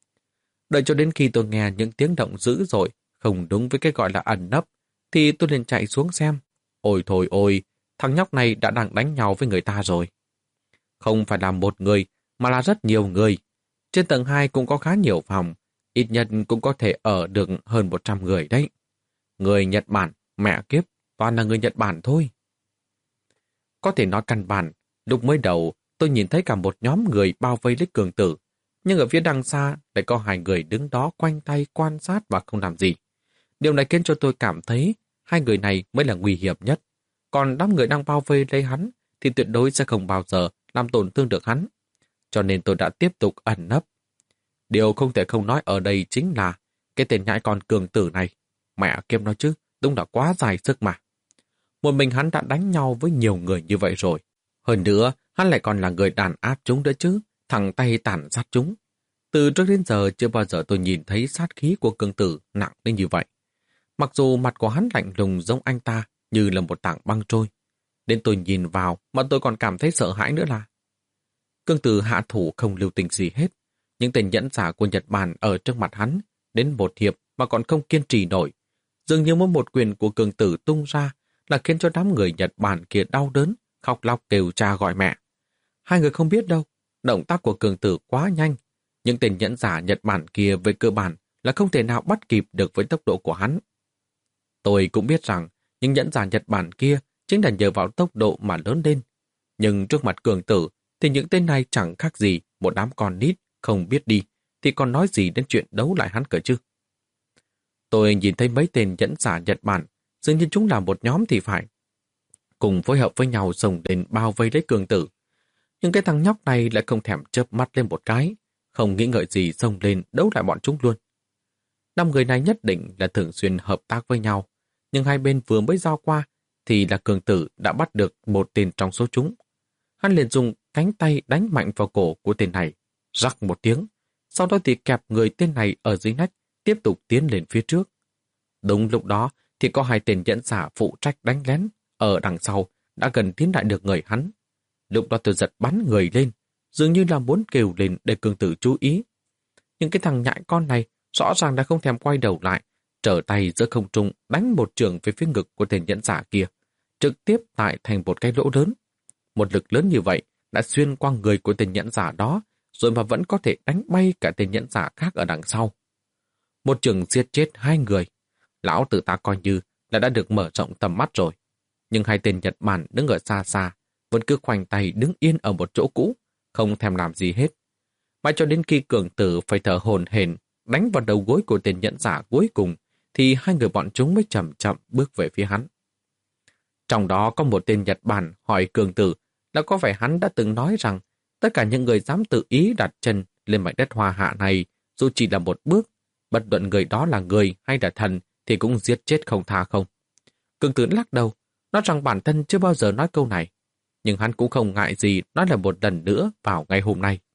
Đợi cho đến khi tôi nghe những tiếng động dữ dội, không đúng với cái gọi là ẩn nấp, thì tôi liền chạy xuống xem. Ôi thôi ôi, thằng nhóc này đã đang đánh nhau với người ta rồi. Không phải là một người, mà là rất nhiều người. Trên tầng hai cũng có khá nhiều phòng, ít nhất cũng có thể ở được hơn một trăm người đấy. Người Nhật Bản, mẹ kiếp, toàn là người Nhật Bản thôi. Có thể nói căn bản, lúc mới đầu tôi nhìn thấy cả một nhóm người bao vây lấy Cường Tử, nhưng ở phía đằng xa lại có hai người đứng đó quanh tay quan sát và không làm gì. Điều này khiến cho tôi cảm thấy hai người này mới là nguy hiểm nhất. Còn đám người đang bao vây lấy hắn thì tuyệt đối sẽ không bao giờ làm tổn thương được hắn. Cho nên tôi đã tiếp tục ẩn nấp. Điều không thể không nói ở đây chính là cái tên nhãi con Cường Tử này. Mẹ kiếp nói chứ, đúng là quá dài sức mà. Một mình hắn đã đánh nhau với nhiều người như vậy rồi. Hơn nữa, hắn lại còn là người đàn áp chúng nữa chứ, thẳng tay tàn sát chúng. Từ trước đến giờ chưa bao giờ tôi nhìn thấy sát khí của Cường Tử nặng đến như vậy. Mặc dù mặt của hắn lạnh lùng giống anh ta như là một tảng băng trôi. Đến tôi nhìn vào mà tôi còn cảm thấy sợ hãi nữa là. Cường Tử hạ thủ không lưu tình gì hết. Những tên nhẫn giả của Nhật Bản ở trước mặt hắn đến một hiệp mà còn không kiên trì nổi. Dường như mỗi một quyền của Cường Tử tung ra là khiến cho đám người Nhật Bản kia đau đớn, khóc lóc kêu cha gọi mẹ. Hai người không biết đâu, động tác của Cường Tử quá nhanh. Những tên nhẫn giả Nhật Bản kia về cơ bản là không thể nào bắt kịp được với tốc độ của hắn. Tôi cũng biết rằng những nhẫn giả Nhật Bản kia chính là nhờ vào tốc độ mà lớn lên. Nhưng trước mặt Cường Tử thì những tên này chẳng khác gì một đám con nít không biết đi, thì còn nói gì đến chuyện đấu lại hắn cơ chứ. Tôi nhìn thấy mấy tên nhẫn giả Nhật Bản, dường như chúng là một nhóm thì phải. Cùng phối hợp với nhau xông đến bao vây lấy Cường Tử. Nhưng cái thằng nhóc này lại không thèm chớp mắt lên một cái, không nghĩ ngợi gì xông lên đấu lại bọn chúng luôn. Năm người này nhất định là thường xuyên hợp tác với nhau, nhưng hai bên vừa mới giao qua thì là Cường Tử đã bắt được một tên trong số chúng. Hắn liền dùng cánh tay đánh mạnh vào cổ của tên này, rắc một tiếng, sau đó thì kẹp người tên này ở dưới nách, tiếp tục tiến lên phía trước. Đúng lúc đó thì có hai tên nhẫn giả phụ trách đánh lén ở đằng sau đã gần tiến lại được người hắn. Lúc đó tôi giật bắn người lên, dường như là muốn kêu lên để Cường Tử chú ý. Nhưng cái thằng nhãi con này rõ ràng đã không thèm quay đầu lại, trở tay giữa không trung đánh một trường về phía ngực của tên nhẫn giả kia, trực tiếp tại thành một cái lỗ lớn. Một lực lớn như vậy đã xuyên qua người của tên nhẫn giả đó, rồi mà vẫn có thể đánh bay cả tên nhẫn giả khác ở đằng sau. Một trường giết chết hai người, lão tử ta coi như là đã được mở rộng tầm mắt rồi. Nhưng hai tên Nhật Bản đứng ở xa xa, vẫn cứ khoanh tay đứng yên ở một chỗ cũ, không thèm làm gì hết. Mãi cho đến khi Cường Tử phải thở hổn hển đánh vào đầu gối của tên nhẫn giả cuối cùng, thì hai người bọn chúng mới chậm chậm bước về phía hắn. Trong đó có một tên Nhật Bản hỏi Cường Tử là có phải hắn đã từng nói rằng tất cả những người dám tự ý đặt chân lên mảnh đất Hoa Hạ này, dù chỉ là một bước, bất luận người đó là người hay là thần, thì cũng giết chết không tha không. Cường Tử lắc đầu, nói rằng bản thân chưa bao giờ nói câu này, nhưng hắn cũng không ngại gì nói là một lần nữa vào ngày hôm nay.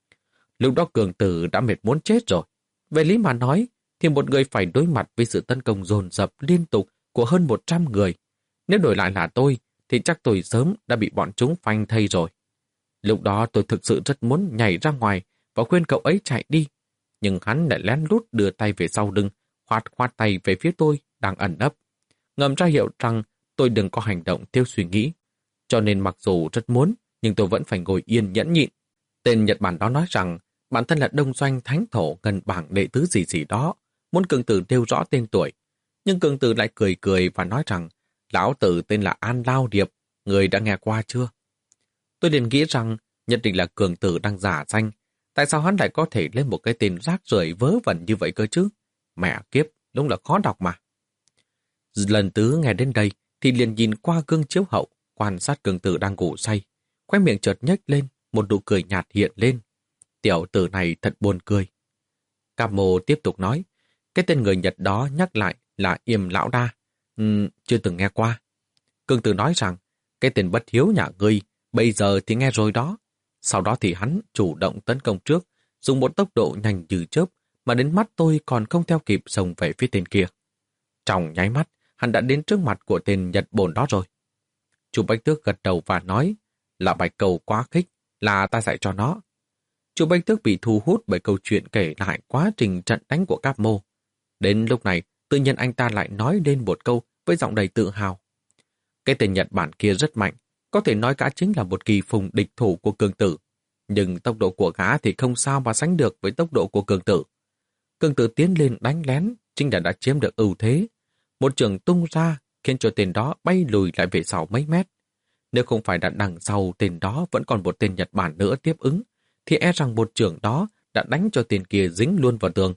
Lúc đó Cường Tử đã mệt muốn chết rồi. Về lý mà nói, thì một người phải đối mặt với sự tấn công dồn dập liên tục của hơn một trăm người. Nếu đổi lại là tôi, thì chắc tôi sớm đã bị bọn chúng phanh thây rồi. Lúc đó tôi thực sự rất muốn nhảy ra ngoài và khuyên cậu ấy chạy đi. Nhưng hắn lại lén lút đưa tay về sau lưng, khoát khoát tay về phía tôi đang ẩn nấp, ngầm ra hiệu rằng tôi đừng có hành động theo suy nghĩ. Cho nên mặc dù rất muốn, nhưng tôi vẫn phải ngồi yên nhẫn nhịn. Tên Nhật Bản đó nói rằng bản thân là đông doanh thánh thổ ngân bảng đệ tứ gì gì đó, muốn Cường Tử nêu rõ tên tuổi. Nhưng Cường Tử lại cười cười và nói rằng lão tử tên là An Lao Điệp, người đã nghe qua chưa? Tôi liền nghĩ rằng nhất định là Cường Tử đang giả danh. Tại sao hắn lại có thể lên một cái tên rác rưởi vớ vẩn như vậy cơ chứ? Mẹ kiếp, đúng là khó đọc mà. Lần tứ nghe đến đây thì liền nhìn qua gương chiếu hậu, quan sát Cường Tử đang ngủ say. Khóe miệng chợt nhếch lên, một nụ cười nhạt hiện lên. Tiểu tử này thật buồn cười. Cáp Mô tiếp tục nói, cái tên người Nhật đó nhắc lại là Yểm Lão Đa. Uhm, chưa từng nghe qua. Cường Tử nói rằng, cái tên bất hiếu nhà ngươi, bây giờ thì nghe rồi đó. Sau đó thì hắn chủ động tấn công trước, dùng một tốc độ nhanh như chớp, mà đến mắt tôi còn không theo kịp xông về phía tên kia. Trong nháy mắt, hắn đã đến trước mặt của tên Nhật Bổn đó rồi. Chú Bạch Tước gật đầu và nói, là Bạch Cầu quá khích, là ta dạy cho nó. Chú Bạch Tước bị thu hút bởi câu chuyện kể lại quá trình trận đánh của Cáp Mô. Đến lúc này, tự nhiên anh ta lại nói lên một câu với giọng đầy tự hào. Cái tên Nhật Bản kia rất mạnh, có thể nói gã chính là một kỳ phùng địch thủ của Cường Tử. Nhưng tốc độ của gã thì không sao mà sánh được với tốc độ của Cường Tử. Cường Tử tiến lên đánh lén, chính là đã chiếm được ưu thế. Một trường tung ra, khiến cho tên đó bay lùi lại về sau mấy mét. Nếu không phải đã đằng sau tên đó vẫn còn một tên Nhật Bản nữa tiếp ứng, thì e rằng một trường đó đã đánh cho tên kia dính luôn vào tường.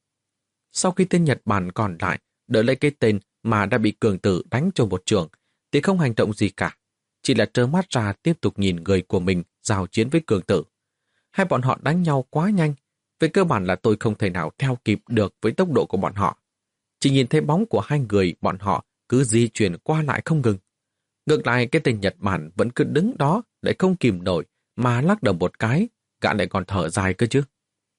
Sau khi tên Nhật Bản còn lại đợi lấy cái tên mà đã bị Cường Tử đánh cho một trường, thì không hành động gì cả, chỉ là trơ mắt ra tiếp tục nhìn người của mình giao chiến với Cường Tử. Hai bọn họ đánh nhau quá nhanh, về cơ bản là tôi không thể nào theo kịp được với tốc độ của bọn họ. Chỉ nhìn thấy bóng của hai người bọn họ cứ di chuyển qua lại không ngừng. Ngược lại cái tên Nhật Bản vẫn cứ đứng đó để không kìm nổi mà lắc đầu một cái, gã lại còn thở dài cơ chứ.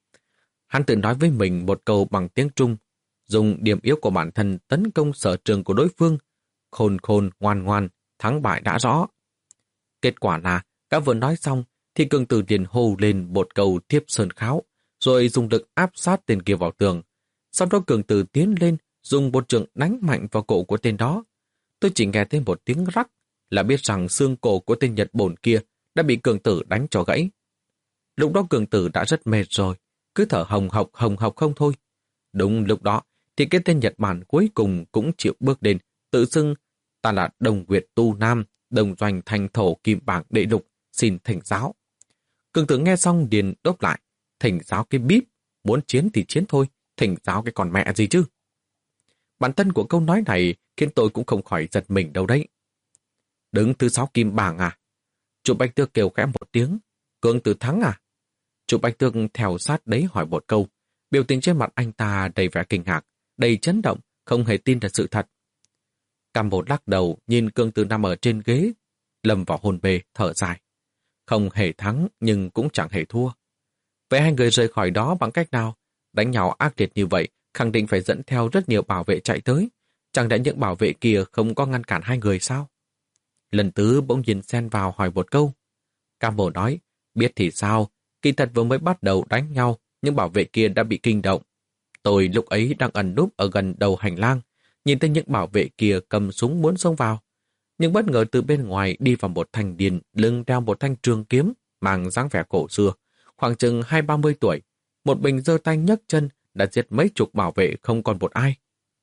Hắn tự nói với mình một câu bằng tiếng Trung, dùng điểm yếu của bản thân tấn công sở trường của đối phương, khôn khôn ngoan ngoan, thắng bại đã rõ. Kết quả là, gã vừa nói xong, thì Cường Tử liền hô lên một câu thiếp sơn kháo, rồi dùng lực áp sát tên kia vào tường. Sau đó Cường Tử tiến lên, dùng một trường đánh mạnh vào cổ của tên đó. Tôi chỉ nghe thêm một tiếng rắc, là biết rằng xương cổ của tên Nhật Bổn kia đã bị Cường Tử đánh cho gãy. Lúc đó Cường Tử đã rất mệt rồi, cứ thở hồng hộc hồng hộc không thôi. Đúng lúc đó, thì cái tên Nhật Bản cuối cùng cũng chịu bước lên, tự xưng ta là Đồng Nguyệt Tu Nam, đồng doanh thành thổ kim bảng đệ lục, xin thỉnh giáo. Cường Tử nghe xong điền đốp lại, thỉnh giáo cái bíp, muốn chiến thì chiến thôi, thỉnh giáo cái còn mẹ gì chứ. Bản thân của câu nói này khiến tôi cũng không khỏi giật mình đâu đấy. Đứng thứ sáu kim bảng à? Chủ Bạch Tước kêu khẽ một tiếng, Cường Tử thắng à? Chủ Bạch Tước theo sát đấy hỏi một câu, biểu tình trên mặt anh ta đầy vẻ kinh ngạc, đầy chấn động, không hề tin là sự thật. Cam một lắc đầu nhìn Cường Tử nằm ở trên ghế, lâm vào hôn mê, thở dài. Không hề thắng nhưng cũng chẳng hề thua. Vậy hai người rời khỏi đó bằng cách nào? Đánh nhau ác liệt như vậy, khẳng định phải dẫn theo rất nhiều bảo vệ chạy tới. Chẳng lẽ những bảo vệ kia không có ngăn cản hai người sao? Lần Tứ bỗng nhìn xen vào hỏi một câu. Cam Bồ nói, biết thì sao, kỳ thật vừa mới bắt đầu đánh nhau, nhưng bảo vệ kia đã bị kinh động. Tôi lúc ấy đang ẩn núp ở gần đầu hành lang, nhìn thấy những bảo vệ kia cầm súng muốn xông vào. Nhưng bất ngờ từ bên ngoài đi vào một thanh niên lưng đeo một thanh trường kiếm, mang dáng vẻ cổ xưa, khoảng chừng hai ba mươi tuổi. Một mình giơ tay nhấc chân đã giết mấy chục bảo vệ không còn một ai.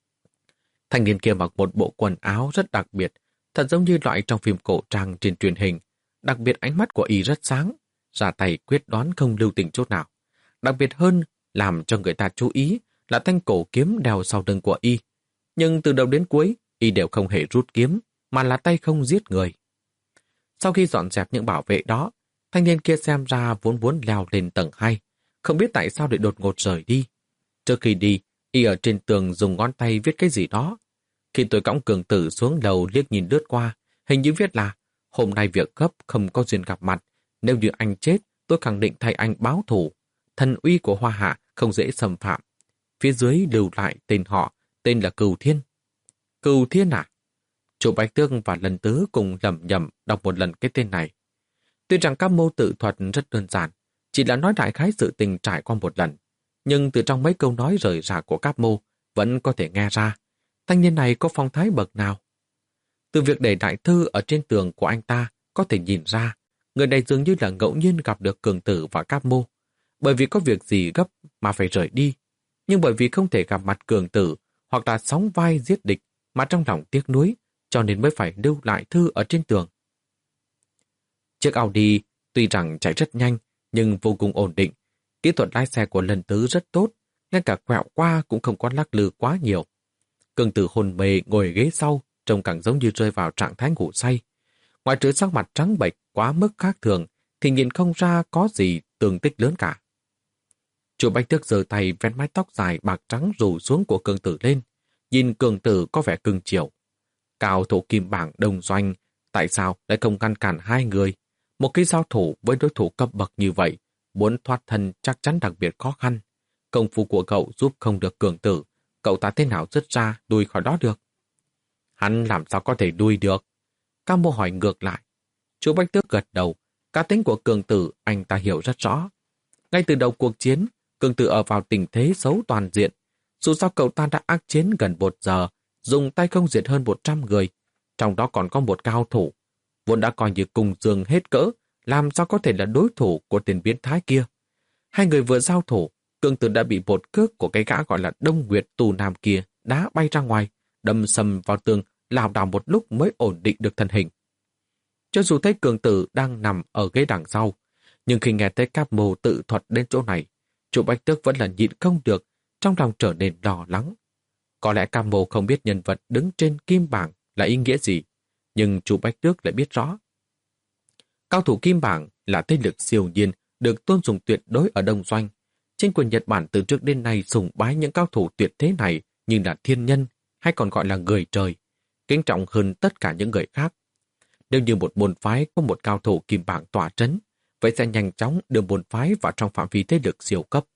Thanh niên kia mặc một bộ quần áo rất đặc biệt, thật giống như loại trong phim cổ trang trên truyền hình. Đặc biệt ánh mắt của y rất sáng, ra tay quyết đoán không lưu tình chút nào. Đặc biệt hơn, làm cho người ta chú ý là thanh cổ kiếm đeo sau lưng của y. Nhưng từ đầu đến cuối, y đều không hề rút kiếm, mà là tay không giết người. Sau khi dọn dẹp những bảo vệ đó, thanh niên kia xem ra vốn muốn leo lên tầng hai, không biết tại sao lại đột ngột rời đi. Trước khi đi, y ở trên tường dùng ngón tay viết cái gì đó. Khi tôi cõng Cường Tử xuống lầu liếc nhìn lướt qua, hình như viết là hôm nay việc gấp không có duyên gặp mặt, nếu như anh chết, tôi khẳng định thay anh báo thù. Thần uy của Hoa Hạ không dễ xâm phạm. Phía dưới lưu lại tên họ, tên là Cửu Thiên. Cửu Thiên à? Chủ Bạch Tương và Lần Tứ cùng lẩm nhẩm đọc một lần cái tên này. Tuy rằng các mô tự thuật rất đơn giản, chỉ là nói đại khái sự tình trải qua một lần, nhưng từ trong mấy câu nói rời rạc của các mô vẫn có thể nghe ra thanh niên này có phong thái bậc nào. Từ việc để đại thư ở trên tường của anh ta có thể nhìn ra người này dường như là ngẫu nhiên gặp được Cường Tử và Cáp Mô, bởi vì có việc gì gấp mà phải rời đi, nhưng bởi vì không thể gặp mặt Cường Tử hoặc là sóng vai giết địch mà trong lòng tiếc nuối, cho nên mới phải lưu lại thư ở trên tường. Chiếc Audi tuy rằng chạy rất nhanh nhưng vô cùng ổn định. Kỹ thuật lái xe của Lần Tứ rất tốt, ngay cả quẹo qua cũng không có lắc lư quá nhiều. Cường Tử hồn mê ngồi ghế sau, trông càng giống như rơi vào trạng thái ngủ say. Ngoài trừ sắc mặt trắng bệch quá mức khác thường, thì nhìn không ra có gì tường tích lớn cả. Chủ Bạch Tước giơ tay vén mái tóc dài bạc trắng rủ xuống của Cường Tử lên, nhìn Cường Tử có vẻ cưng chiều. Cao thủ kim bảng Đông Doanh, tại sao lại không ngăn cản hai người? Một khi giao thủ với đối thủ cấp bậc như vậy, muốn thoát thân chắc chắn đặc biệt khó khăn. Công phu của cậu giúp không được Cường Tử, cậu ta thế nào dứt ra đuôi khỏi đó được? Hắn làm sao có thể đuôi được? Cam Mô hỏi ngược lại. Chú Bạch Tước gật đầu, cá tính của Cường Tử anh ta hiểu rất rõ. Ngay từ đầu cuộc chiến, Cường Tử ở vào tình thế xấu toàn diện. Dù sao cậu ta đã ác chiến gần một giờ, dùng tay không diệt hơn một trăm người, trong đó còn có một cao thủ. Vốn đã coi như cùng giường hết cỡ, làm sao có thể là đối thủ của tiền biến thái kia. Hai người vừa giao thủ, Cường Tử đã bị một cước của cái gã gọi là Đông Nguyệt tù nam kia đá bay ra ngoài, đâm sầm vào tường, lảo đảo một lúc mới ổn định được thân hình. Cho dù thấy Cường Tử đang nằm ở ghế đằng sau, nhưng khi nghe thấy Cáp Mô tự thuật đến chỗ này, chủ Bạch Tước vẫn là nhịn không được, trong lòng trở nên lo lắng. Có lẽ Cáp Mô không biết nhân vật đứng trên kim bảng là ý nghĩa gì, nhưng chủ Bạch Tước lại biết rõ. Cao thủ kim bảng là thế lực siêu nhiên được tôn sùng tuyệt đối ở Đông Doanh. Chính quyền Nhật Bản từ trước đến nay sùng bái những cao thủ tuyệt thế này như là thiên nhân, hay còn gọi là người trời, kính trọng hơn tất cả những người khác. Nếu như một môn phái có một cao thủ kim bảng tỏa trấn, vậy sẽ nhanh chóng đưa môn phái vào trong phạm vi thế lực siêu cấp.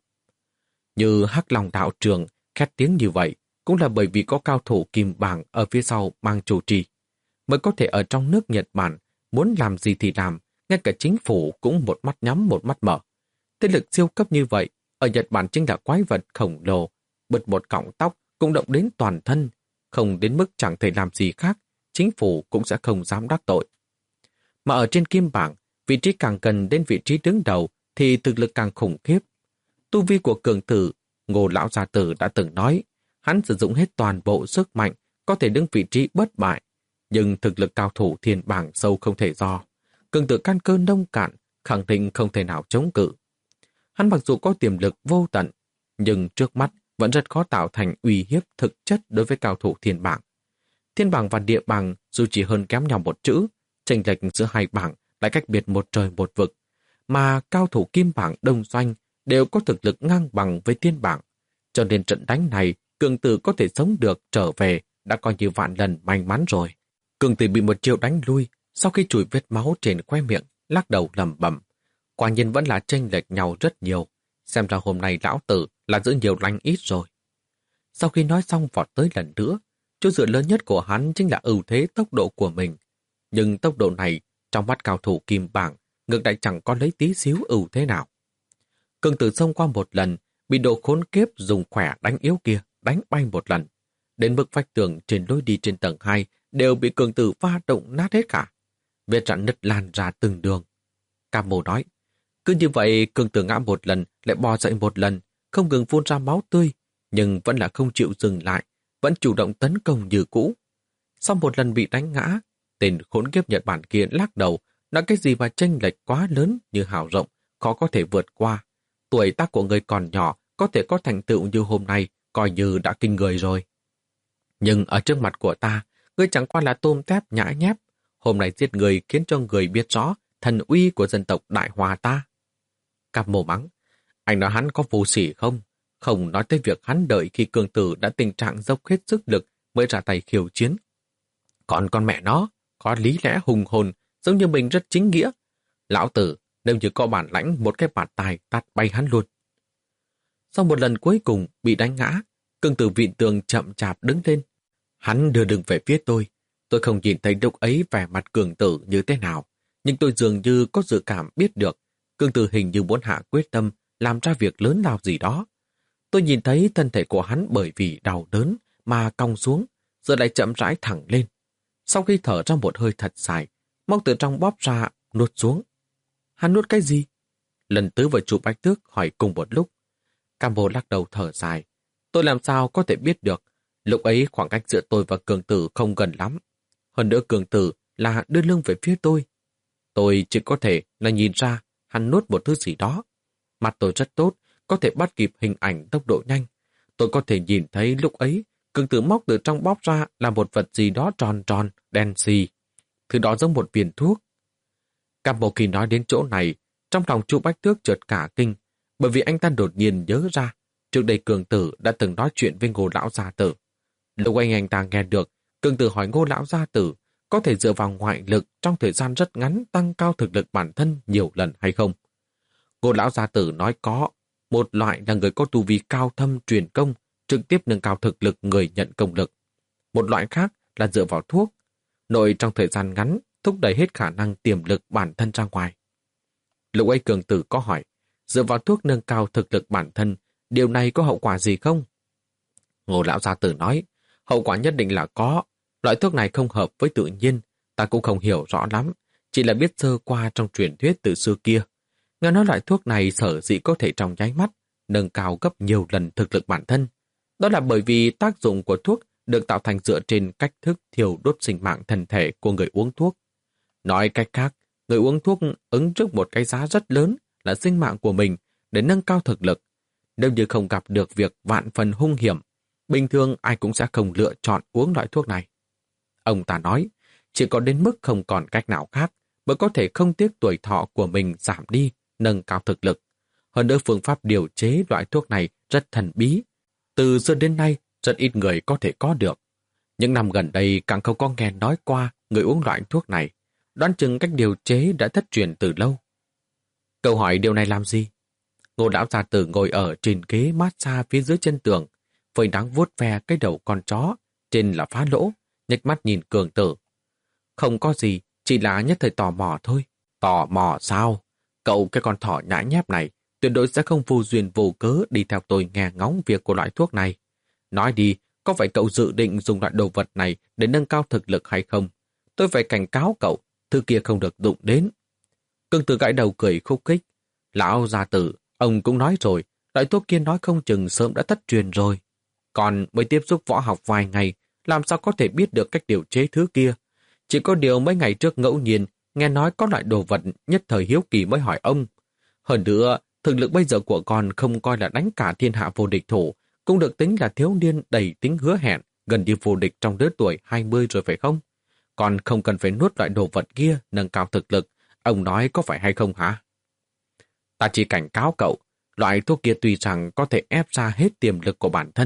Như Hắc Long đạo trường khét tiếng như vậy, cũng là bởi vì có cao thủ kim bảng ở phía sau mang chủ trì, mới có thể ở trong nước Nhật Bản muốn làm gì thì làm, ngay cả chính phủ cũng một mắt nhắm một mắt mở. Thế lực siêu cấp như vậy, ở Nhật Bản chính là quái vật khổng lồ, bật một cọng tóc cũng động đến toàn thân, không đến mức chẳng thể làm gì khác, chính phủ cũng sẽ không dám đắc tội. Mà ở trên kim bảng, vị trí càng gần đến vị trí đứng đầu thì thực lực càng khủng khiếp. Tu vi của Cường Tử, Ngô Lão Gia Tử đã từng nói, hắn sử dụng hết toàn bộ sức mạnh, có thể đứng vị trí bất bại, nhưng thực lực cao thủ thiên bảng sâu không thể do. Cường Tử căn cơ nông cạn, khẳng định không thể nào chống cự. Hắn mặc dù có tiềm lực vô tận, nhưng trước mắt vẫn rất khó tạo thành uy hiếp thực chất đối với cao thủ thiên bảng. Thiên bảng và địa bảng dù chỉ hơn kém nhau một chữ, chênh lệch giữa hai bảng lại cách biệt một trời một vực, mà cao thủ kim bảng Đông Doanh đều có thực lực ngang bằng với thiên bảng, cho nên trận đánh này Cường Tử có thể sống được trở về đã coi như vạn lần may mắn rồi. Cường Tử bị một chiêu đánh lui, sau khi chùi vết máu trên khóe miệng, lắc đầu lẩm bẩm. Quả nhiên vẫn là chênh lệch nhau rất nhiều. Xem ra hôm nay lão tử là giữ nhiều lành ít rồi. Sau khi nói xong vọt tới lần nữa, chỗ dựa lớn nhất của hắn chính là ưu thế tốc độ của mình. Nhưng tốc độ này, trong mắt cao thủ kim bảng, ngược lại chẳng có lấy tí xíu ưu thế nào. Cường Tử xông qua một lần, bị đồ khốn kiếp dùng khỏe đánh yếu kia, đánh bay một lần. Đến mức vách tường trên lối đi trên tầng hai đều bị Cường Tử va động nát hết cả. Vết rạn nứt lan ra từng đường. Cam Mô nói, cứ như vậy Cường Tử ngã một lần, lại bò dậy một lần, không ngừng phun ra máu tươi, nhưng vẫn là không chịu dừng lại, vẫn chủ động tấn công như cũ. Sau một lần bị đánh ngã, tên khốn kiếp Nhật Bản kia lắc đầu, nói cái gì mà chênh lệch quá lớn như hào rộng, khó có thể vượt qua. Tuổi tác của người còn nhỏ, có thể có thành tựu như hôm nay, coi như đã kinh người rồi. Nhưng ở trước mặt của ta, ngươi chẳng qua là tôm tép nhã nhép. Hôm nay giết người khiến cho người biết rõ thần uy của dân tộc Đại Hòa ta. Cam Mô mắng, anh nói hắn có vô sỉ không? Không nói tới việc hắn đợi khi Cường Tử đã tình trạng dốc hết sức lực mới ra tay khiêu chiến. Còn con mẹ nó, có lý lẽ hùng hồn, giống như mình rất chính nghĩa. Lão tử, nếu như có bản lãnh một cái bạt tài tát bay hắn luôn. Sau một lần cuối cùng bị đánh ngã, Cường Tử vịn tường chậm chạp đứng lên. Hắn đưa đường về phía tôi. Tôi không nhìn thấy lúc ấy vẻ mặt Cường Tử như thế nào, nhưng tôi dường như có dự cảm biết được. Cường Tử hình như muốn hạ quyết tâm làm ra việc lớn lao gì đó. Tôi nhìn thấy thân thể của hắn bởi vì đau đớn mà cong xuống, giờ lại chậm rãi thẳng lên. Sau khi thở ra một hơi thật dài, móc từ trong bóp ra, nuốt xuống. Hắn nuốt cái gì? Lần Tứ và Chu Bách Tước hỏi cùng một lúc. Cam Mô lắc đầu thở dài. Tôi làm sao có thể biết được. Lúc ấy khoảng cách giữa tôi và Cường Tử không gần lắm. Hơn nữa Cường Tử là đưa lưng về phía tôi. Tôi chỉ có thể là nhìn ra hắn nuốt một thứ gì đó. Mặt tôi rất tốt, có thể bắt kịp hình ảnh tốc độ nhanh. Tôi có thể nhìn thấy lúc ấy Cường Tử móc từ trong bóp ra là một vật gì đó tròn tròn, đen xì. Thứ đó giống một viên thuốc. Cam Mô khi nói đến chỗ này, trong lòng Chu Bách Tước chợt cả kinh, bởi vì anh ta đột nhiên nhớ ra, trước đây Cường Tử đã từng nói chuyện với Ngô Lão Gia Tử. Lúc anh anh ta nghe được, Cường Tử hỏi Ngô Lão Gia Tử có thể dựa vào ngoại lực trong thời gian rất ngắn tăng cao thực lực bản thân nhiều lần hay không. Ngô Lão Gia Tử nói có, một loại là người có tu vi cao thâm truyền công, trực tiếp nâng cao thực lực người nhận công lực. Một loại khác là dựa vào thuốc, nội trong thời gian ngắn thúc đẩy hết khả năng tiềm lực bản thân ra ngoài. Lúc ấy Cường Tử có hỏi, dựa vào thuốc nâng cao thực lực bản thân, điều này có hậu quả gì không? Ngô Lão Gia Tử nói, hậu quả nhất định là có. Loại thuốc này không hợp với tự nhiên, ta cũng không hiểu rõ lắm, chỉ là biết sơ qua trong truyền thuyết từ xưa kia. Nghe nói loại thuốc này sở dĩ có thể trong nháy mắt, nâng cao gấp nhiều lần thực lực bản thân. Đó là bởi vì tác dụng của thuốc được tạo thành dựa trên cách thức thiêu đốt sinh mạng thân thể của người uống thuốc. Nói cách khác, người uống thuốc ứng trước một cái giá rất lớn là sinh mạng của mình để nâng cao thực lực. Nếu như không gặp được việc vạn phần hung hiểm, bình thường ai cũng sẽ không lựa chọn uống loại thuốc này. Ông ta nói, chỉ có đến mức không còn cách nào khác mới có thể không tiếc tuổi thọ của mình giảm đi, nâng cao thực lực. Hơn nữa phương pháp điều chế loại thuốc này rất thần bí. Từ xưa đến nay, rất ít người có thể có được. Những năm gần đây càng không có nghe nói qua người uống loại thuốc này. Đoán chừng cách điều chế đã thất truyền từ lâu. Câu hỏi điều này làm gì? Ngô Lão Gia Tử ngồi ở trên ghế massage phía dưới chân tường, phơi nắng vuốt ve cái đầu con chó, trên là phá lỗ, nhếch mắt nhìn Cường Tử. Không có gì, chỉ là nhất thời tò mò thôi. Tò mò sao? Cậu cái con thỏ nhãi nhép này tuyệt đối sẽ không vô duyên vô cớ đi theo tôi nghe ngóng việc của loại thuốc này. Nói đi, có phải cậu dự định dùng loại đồ vật này để nâng cao thực lực hay không? Tôi phải cảnh cáo cậu, thứ kia không được đụng đến. Cường Tử gãi đầu cười khúc khích. Lão Gia Tử, ông cũng nói rồi, loại thuốc kia nói không chừng sớm đã thất truyền rồi. Còn mới tiếp xúc võ học vài ngày, làm sao có thể biết được cách điều chế thứ kia? Chỉ có điều mấy ngày trước ngẫu nhiên, nghe nói có loại đồ vật nhất thời hiếu kỳ mới hỏi ông. Hơn nữa, thực lực bây giờ của con không coi là đánh cả thiên hạ vô địch thủ, cũng được tính là thiếu niên đầy tính hứa hẹn, gần như vô địch trong lứa tuổi hai mươi rồi phải không? Còn không cần phải nuốt loại đồ vật kia nâng cao thực lực, ông nói có phải hay không hả? Ta chỉ cảnh cáo cậu, loại thuốc kia tuy rằng có thể ép ra hết tiềm lực của bản thân,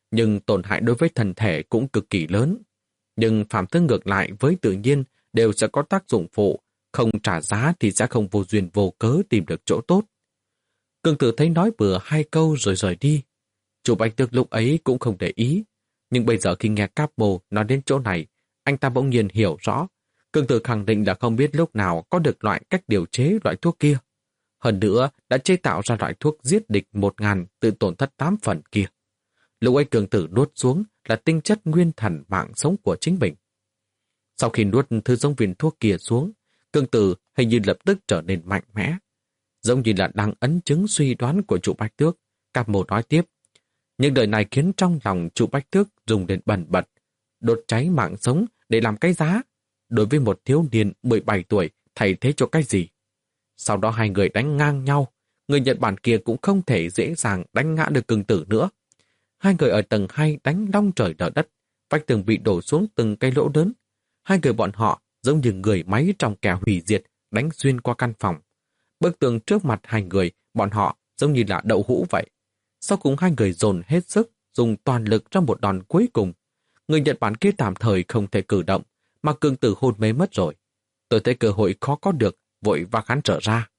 nhưng tổn hại đối với thân thể cũng cực kỳ lớn. Nhưng phạm tướng ngược lại với tự nhiên đều sẽ có tác dụng phụ, không trả giá thì sẽ không vô duyên vô cớ tìm được chỗ tốt. Cương Tử thấy nói bừa hai câu rồi rời đi. Chủ Bạch Tước lúc ấy cũng không để ý, nhưng bây giờ khi nghe Capo nói đến chỗ này, anh ta bỗng nhiên hiểu rõ. Cương Tử khẳng định là không biết lúc nào có được loại cách điều chế loại thuốc kia. Hơn nữa, đã chế tạo ra loại thuốc giết địch một ngàn tự tổn thất tám phần kia. Lúc ấy Cương Tử nuốt xuống là tinh chất nguyên thần mạng sống của chính mình. Sau khi nuốt thứ giống viên thuốc kia xuống, Cương Tử hình như lập tức trở nên mạnh mẽ. Giống như là đang ấn chứng suy đoán của chủ Bạch Tước, Capo nói tiếp. Nhưng đời này khiến trong lòng chủ Bạch Tước dùng đến bần bật, đốt cháy mạng sống để làm cái giá. Đối với một thiếu niên mười bảy tuổi, thay thế cho cái gì? Sau đó hai người đánh ngang nhau, người Nhật Bản kia cũng không thể dễ dàng đánh ngã được Cương Tử nữa. Hai người ở tầng hai đánh long trời lở đất, vách tường bị đổ xuống từng cái lỗ lớn. Hai người bọn họ giống như người máy trong kẻ hủy diệt đánh xuyên qua căn phòng. Bức tường trước mặt hai người, bọn họ giống như là đậu hũ vậy. Sau cùng hai người dồn hết sức, dùng toàn lực trong một đòn cuối cùng. Người Nhật Bản kia tạm thời không thể cử động, mà Cương Tử hôn mê mất rồi. Tôi thấy cơ hội khó có được, vội vác hắn trở ra.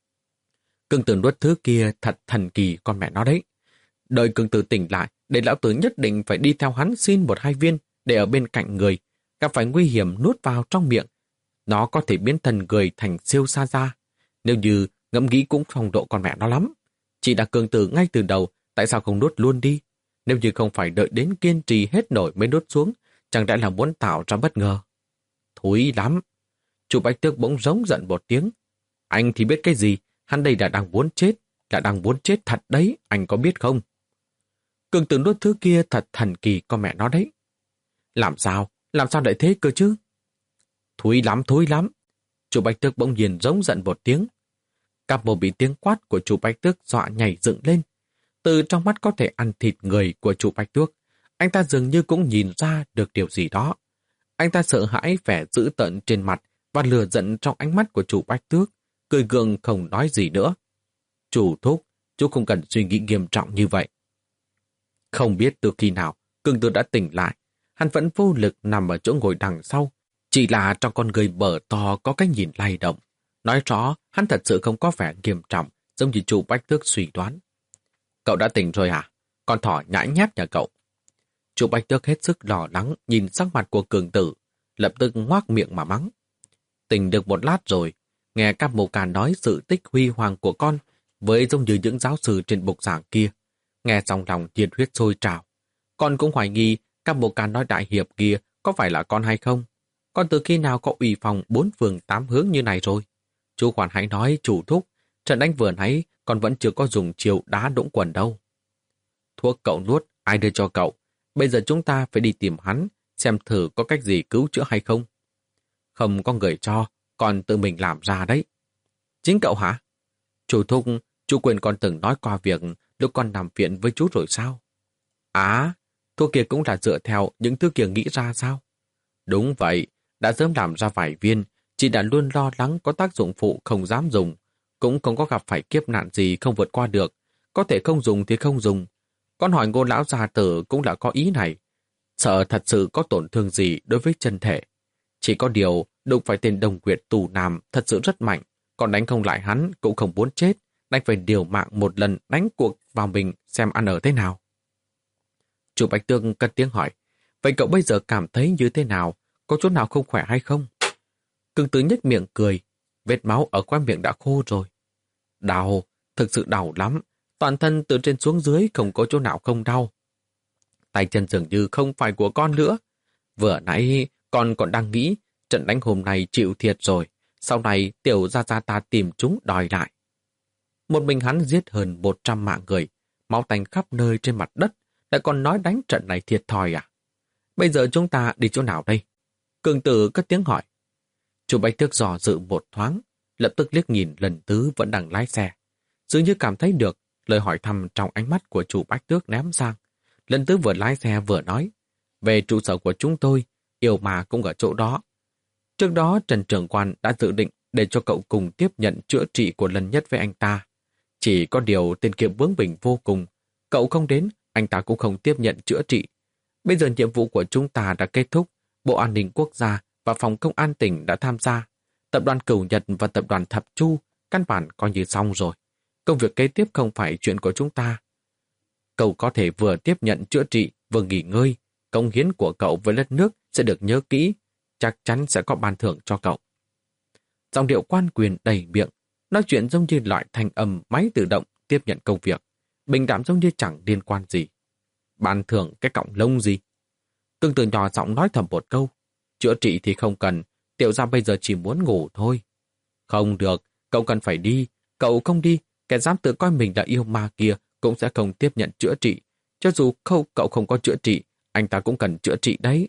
Cương Tử nuốt thứ kia thật thần kỳ con mẹ nó đấy. Đợi Cương Tử tỉnh lại, để lão tử nhất định phải đi theo hắn xin một hai viên để ở bên cạnh người, gặp phải nguy hiểm nuốt vào trong miệng. Nó có thể biến thần người thành siêu sa ra. Nếu như ngẫm nghĩ cũng phong độ con mẹ nó lắm. Chỉ đã Cương Tử ngay từ đầu, tại sao không nuốt luôn đi? Nếu như không phải đợi đến kiên trì hết nổi mới nuốt xuống, chẳng lẽ là muốn tạo ra bất ngờ? Thúi lắm! Chủ Bạch Tước bỗng rống giận một tiếng. Anh thì biết cái gì? Hắn đây là đang muốn chết, là đang muốn chết thật đấy, anh có biết không? Cương Tử nuốt thứ kia thật thần kỳ con mẹ nó đấy. Làm sao? Làm sao lại thế cơ chứ? Thúi lắm, thúi lắm! Chủ Bạch Tước bỗng nhiên rống giận một tiếng. Capo bị tiếng quát của chủ Bạch Tước dọa nhảy dựng lên. Từ trong mắt có thể ăn thịt người của chủ Bạch Tước, anh ta dường như cũng nhìn ra được điều gì đó. Anh ta sợ hãi vẻ dữ tợn trên mặt và lừa giận trong ánh mắt của chủ Bạch Tước, cười gượng không nói gì nữa. Chủ thúc, chú không cần suy nghĩ nghiêm trọng như vậy. Không biết từ khi nào, Cương Tử đã tỉnh lại, hắn vẫn vô lực nằm ở chỗ ngồi đằng sau, chỉ là trong con người bở to có cái nhìn lay động. Nói rõ, hắn thật sự không có vẻ nghiêm trọng, giống như chủ Bạch Tước suy đoán. Cậu đã tỉnh rồi à? Con thỏ nhãi nhép nhà cậu. Chủ Bạch Tước hết sức lo lắng nhìn sắc mặt của Cương Tử, lập tức ngoác miệng mà mắng. Tỉnh được một lát rồi, nghe các mô ca nói sự tích huy hoàng của con với giống như những giáo sư trên bục giảng kia. Nghe trong lòng nhiệt huyết sôi trào. Con cũng hoài nghi các mô ca nói đại hiệp kia có phải là con hay không? Con từ khi nào có ủy phòng bốn phương tám hướng như này rồi? Chú khoản hãy nói chủ thúc, trận đánh vừa nãy con vẫn chưa có dùng chiều đá đũng quần đâu. Thuốc cậu nuốt, ai đưa cho cậu? Bây giờ chúng ta phải đi tìm hắn, xem thử có cách gì cứu chữa hay không. Không có người cho, còn tự mình làm ra đấy. Chính cậu hả? Chủ thúc, chú quên con từng nói qua việc lúc con nằm viện với chú rồi sao? À, thuốc kia cũng là dựa theo những thứ kia nghĩ ra sao? Đúng vậy, đã sớm làm ra vài viên, chỉ đã luôn lo lắng có tác dụng phụ không dám dùng, cũng không có gặp phải kiếp nạn gì không vượt qua được, có thể không dùng thì không dùng. Con hỏi Ngô lão gia tử cũng là có ý này, sợ thật sự có tổn thương gì đối với chân thể. Chỉ có điều, đụng phải tên Đồng Quyệt tù nam thật sự rất mạnh, còn đánh không lại hắn cũng không muốn chết, đánh phải điều mạng một lần đánh cuộc vào mình xem ăn ở thế nào. Chủ Bạch Tước cất tiếng hỏi, vậy cậu bây giờ cảm thấy như thế nào, có chỗ nào không khỏe hay không? Cương Tử nhếch miệng cười, vết máu ở khoang miệng đã khô rồi. Đau, thực sự đau lắm, toàn thân từ trên xuống dưới không có chỗ nào không đau. Tay chân dường như không phải của con nữa. Vừa nãy con còn đang nghĩ trận đánh hôm nay chịu thiệt rồi, sau này tiểu gia gia ta tìm chúng đòi lại. Một mình hắn giết hơn một trăm mạng người, máu tanh khắp nơi trên mặt đất, lại còn nói đánh trận này thiệt thòi à? Bây giờ chúng ta đi chỗ nào đây? Cương Tử cất tiếng hỏi. Chủ Bạch Tước dò dự một thoáng, lập tức liếc nhìn lần tứ vẫn đang lái xe. Dường như cảm thấy được lời hỏi thăm trong ánh mắt của chủ Bạch Tước ném sang. Lần tứ vừa lái xe vừa nói, về trụ sở của chúng tôi, yêu mà cũng ở chỗ đó. Trước đó Trần trưởng quan đã dự định để cho cậu cùng tiếp nhận chữa trị của lần nhất với anh ta. Chỉ có điều tên kia bướng bỉnh vô cùng, cậu không đến, anh ta cũng không tiếp nhận chữa trị. Bây giờ nhiệm vụ của chúng ta đã kết thúc, Bộ An ninh Quốc gia và Phòng Công an tỉnh đã tham gia. Tập đoàn Cửu Nhật và Tập đoàn Thập Chu căn bản coi như xong rồi. Công việc kế tiếp không phải chuyện của chúng ta. Cậu có thể vừa tiếp nhận chữa trị, vừa nghỉ ngơi. Công hiến của cậu với đất nước sẽ được nhớ kỹ, chắc chắn sẽ có ban thưởng cho cậu. Giọng điệu quan quyền đầy miệng, nói chuyện giống như loại thanh âm máy tự động tiếp nhận công việc, bình đạm giống như chẳng liên quan gì. Ban thưởng cái cọng lông gì? Cương Tử nhỏ giọng nói thầm một câu, chữa trị thì không cần, tiểu gia bây giờ chỉ muốn ngủ thôi. Không được, cậu cần phải đi, cậu không đi, kẻ dám tự coi mình là yêu ma kia cũng sẽ không tiếp nhận chữa trị. Cho dù không, cậu không có chữa trị, anh ta cũng cần chữa trị đấy.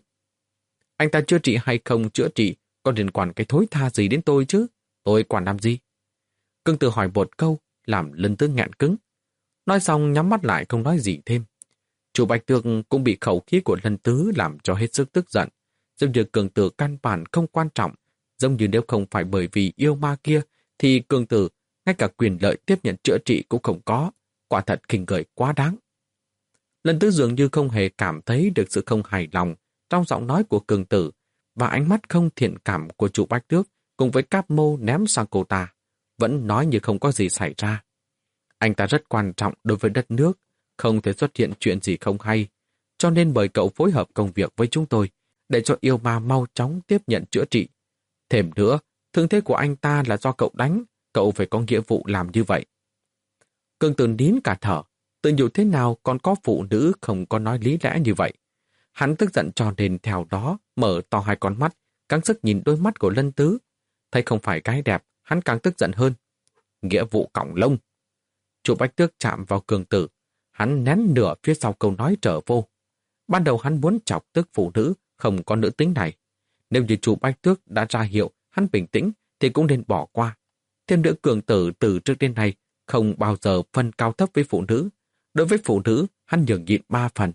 Anh ta chữa trị hay không chữa trị có liên quan cái thối tha gì đến tôi chứ? Tôi quản làm gì? Cương Tử hỏi một câu, làm Lân Tứ nghẹn cứng. Nói xong nhắm mắt lại không nói gì thêm. Chủ Bạch Tước cũng bị khẩu khí của Lân Tứ làm cho hết sức tức giận. Giống như Cường Tử căn bản không quan trọng, giống như nếu không phải bởi vì yêu ma kia, thì Cường Tử ngay cả quyền lợi tiếp nhận chữa trị cũng không có. Quả thật khinh gợi quá đáng. Lân Tứ dường như không hề cảm thấy được sự không hài lòng trong giọng nói của Cường Tử, và ánh mắt không thiện cảm của chủ Bạch Tước cùng với cáp mâu ném sang cô ta, vẫn nói như không có gì xảy ra. Anh ta rất quan trọng đối với đất nước, không thể xuất hiện chuyện gì không hay, cho nên mời cậu phối hợp công việc với chúng tôi, để cho yêu ma mau chóng tiếp nhận chữa trị. Thêm nữa, thương thế của anh ta là do cậu đánh, cậu phải có nghĩa vụ làm như vậy. Cường Tử nín cả thở, tự nhủ thế nào còn có phụ nữ không có nói lý lẽ như vậy. Hắn tức giận cho nên theo đó mở to hai con mắt, căng sức nhìn đôi mắt của Lân Tứ. Thấy không phải cái đẹp, hắn càng tức giận hơn. Nghĩa vụ còng lông. Chủ Bạch Tước chạm vào Cường Tử, hắn nén nửa phía sau câu nói trở vô. Ban đầu hắn muốn chọc tức phụ nữ không có nữ tính này. Nếu như chủ Bạch Tước đã ra hiệu hắn bình tĩnh thì cũng nên bỏ qua. Thêm nữa, Cường Tử từ trước đến nay không bao giờ phân cao thấp với phụ nữ. Đối với phụ nữ, hắn nhường nhịn ba phần.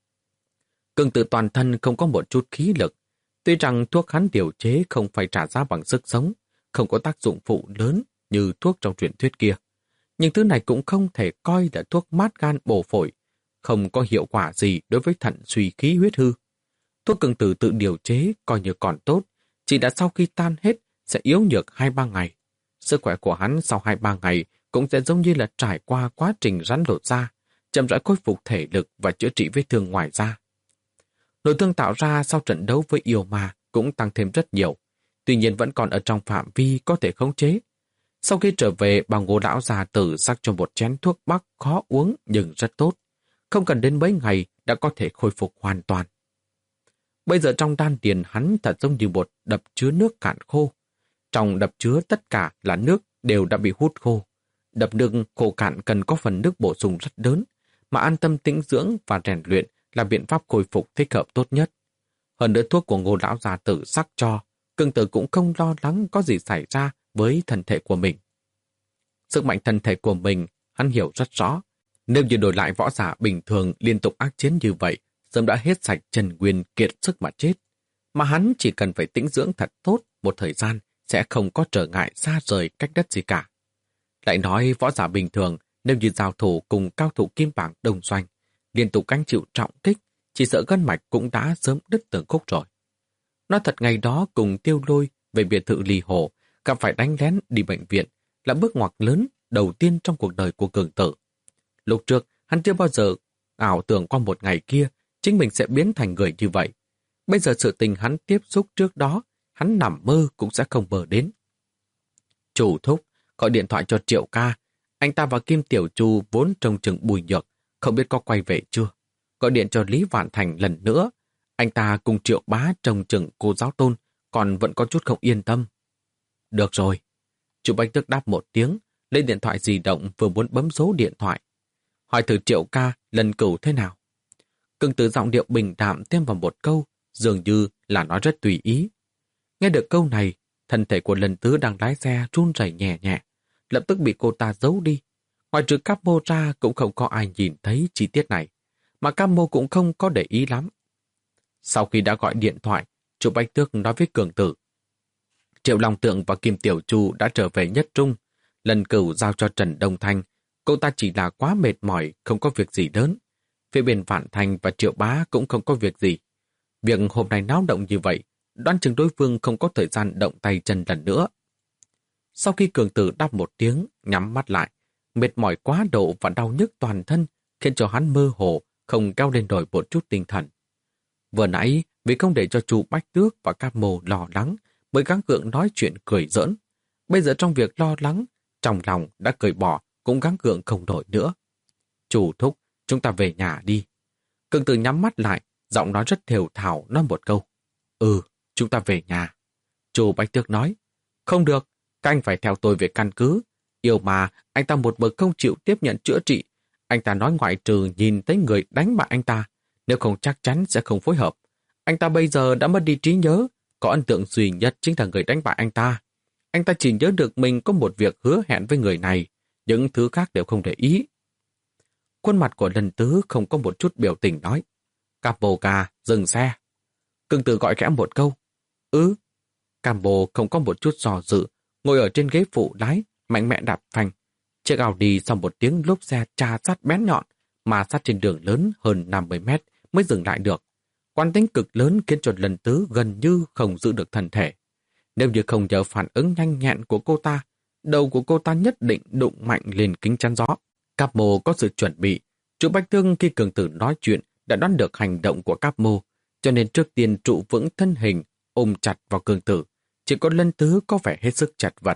Cường Tử toàn thân không có một chút khí lực. Tuy rằng thuốc hắn điều chế không phải trả giá bằng sức sống, không có tác dụng phụ lớn như thuốc trong truyền thuyết kia. Nhưng thứ này cũng không thể coi là thuốc mát gan bổ phổi, không có hiệu quả gì đối với thận suy khí huyết hư. Thuốc Cường Tử tự điều chế coi như còn tốt, chỉ đã sau khi tan hết sẽ yếu nhược hai ba ngày. Sức khỏe của hắn sau hai ba ngày cũng sẽ giống như là trải qua quá trình rắn lột da, chậm rãi khôi phục thể lực và chữa trị vết thương ngoài da. Nội thương tạo ra sau trận đấu với yêu ma cũng tăng thêm rất nhiều, tuy nhiên vẫn còn ở trong phạm vi có thể khống chế. Sau khi trở về, bà Ngô lão già tử sắc cho một chén thuốc bắc khó uống nhưng rất tốt. Không cần đến mấy ngày đã có thể khôi phục hoàn toàn. Bây giờ trong đan điền hắn thật giống như một đập chứa nước cạn khô. Trong đập chứa tất cả là nước đều đã bị hút khô. Đập nước khô cạn cần có phần nước bổ sung rất lớn, mà an tâm tĩnh dưỡng và rèn luyện là biện pháp khôi phục thích hợp tốt nhất. Hơn nữa thuốc của Ngô lão già tử sắc cho, Cường Tử cũng không lo lắng có gì xảy ra với thân thể của mình. Sức mạnh thân thể của mình, hắn hiểu rất rõ. Nếu như đổi lại võ giả bình thường liên tục ác chiến như vậy, sớm đã hết sạch chân nguyên kiệt sức mà chết. Mà hắn chỉ cần phải tĩnh dưỡng thật tốt một thời gian, sẽ không có trở ngại xa rời cách đất gì cả. Lại nói võ giả bình thường, nếu như giao thủ cùng cao thủ kim bảng đồng doanh, liên tục gánh chịu trọng kích, chỉ sợ gân mạch cũng đã sớm đứt từng khúc rồi. Nói thật, ngày đó cùng Tiêu Lôi về biệt thự Ly Hồ, gặp phải đánh lén đi bệnh viện, là bước ngoặt lớn đầu tiên trong cuộc đời của Cường Tử. Lúc trước, hắn chưa bao giờ ảo tưởng qua một ngày kia chính mình sẽ biến thành người như vậy. Bây giờ sự tình hắn tiếp xúc trước đó, hắn nằm mơ cũng sẽ không mơ đến. Chủ thúc gọi điện thoại cho Triệu ca. Anh ta và Kim Tiểu Chu vốn trông chừng Bùi Nhược, không biết có quay về chưa. Gọi điện cho Lý Vạn Thành lần nữa. Anh ta cùng Triệu bá trông chừng cô giáo Tôn, còn vẫn có chút không yên tâm. Được rồi. Chủ Bạch Tước đáp một tiếng, lấy điện thoại di động vừa muốn bấm số điện thoại. Hỏi thử Triệu ca lần cửu thế nào. Cường Tử giọng điệu bình đạm thêm vào một câu, dường như là nói rất tùy ý. Nghe được câu này, thân thể của Lần Tứ đang lái xe run rẩy nhẹ nhẹ, lập tức bị cô ta giấu đi. Ngoài trừ Cáp Mô ra cũng không có ai nhìn thấy chi tiết này, mà Cáp Mô cũng không có để ý lắm. Sau khi đã gọi điện thoại, chủ Bạch Tước nói với Cường Tử. Triệu Long Tượng và Kim Tiểu Chu đã trở về Nhất Trung. Lần cửu giao cho Trần Đông Thanh, cô ta chỉ là quá mệt mỏi, không có việc gì lớn. Phía bên Vạn Thành và Triệu Bá cũng không có việc gì. Việc hôm nay náo động như vậy, đoán chừng đối phương không có thời gian động tay chân lần nữa. Sau khi cường tử đáp một tiếng, nhắm mắt lại, mệt mỏi quá độ và đau nhức toàn thân, khiến cho hắn mơ hồ, không cao lên nổi một chút tinh thần. Vừa nãy, vì không để cho chú Bách Tước và Cáp Mồ lo lắng, mới gắng gượng nói chuyện cười giỡn. Bây giờ trong việc lo lắng, trong lòng đã cởi bỏ, cũng gắng gượng không nổi nữa. Chủ thúc, chúng ta về nhà đi. Cường tử nhắm mắt lại, giọng nói rất thều thào nói một câu. Ừ, chúng ta về nhà. Chú Bách Tước nói, không được, các anh phải theo tôi về căn cứ. Yêu mà, anh ta một bậc không chịu tiếp nhận chữa trị. Anh ta nói ngoại trừ nhìn thấy người đánh bại anh ta, nếu không chắc chắn sẽ không phối hợp. Anh ta bây giờ đã mất đi trí nhớ, có ấn tượng duy nhất chính là người đánh bại anh ta. Anh ta chỉ nhớ được mình có một việc hứa hẹn với người này, những thứ khác đều không để ý. Khuôn mặt của Lần Tứ không có một chút biểu tình nói, Capo ca, dừng xe. Cưng Tử gọi khẽ một câu, ừ. Cambo không có một chút dò dự, ngồi ở trên ghế phụ lái, mạnh mẽ đạp phanh. Chiếc Audi sau một tiếng lốp xe tra sát bén nhọn, mà sát trên đường lớn hơn năm mươi mét mới dừng lại được. Quán tính cực lớn khiến cho Lần Tứ gần như không giữ được thân thể. Nếu như không nhờ phản ứng nhanh nhẹn của cô ta, đầu của cô ta nhất định đụng mạnh lên kính chắn gió. Capo có sự chuẩn bị. Chú Bách Thương khi Cường Tử nói chuyện đã đoán được hành động của Capo, cho nên trước tiên trụ vững thân hình, ôm chặt vào Cường Tử. Chỉ có Lân Tứ có vẻ hết sức chật vật.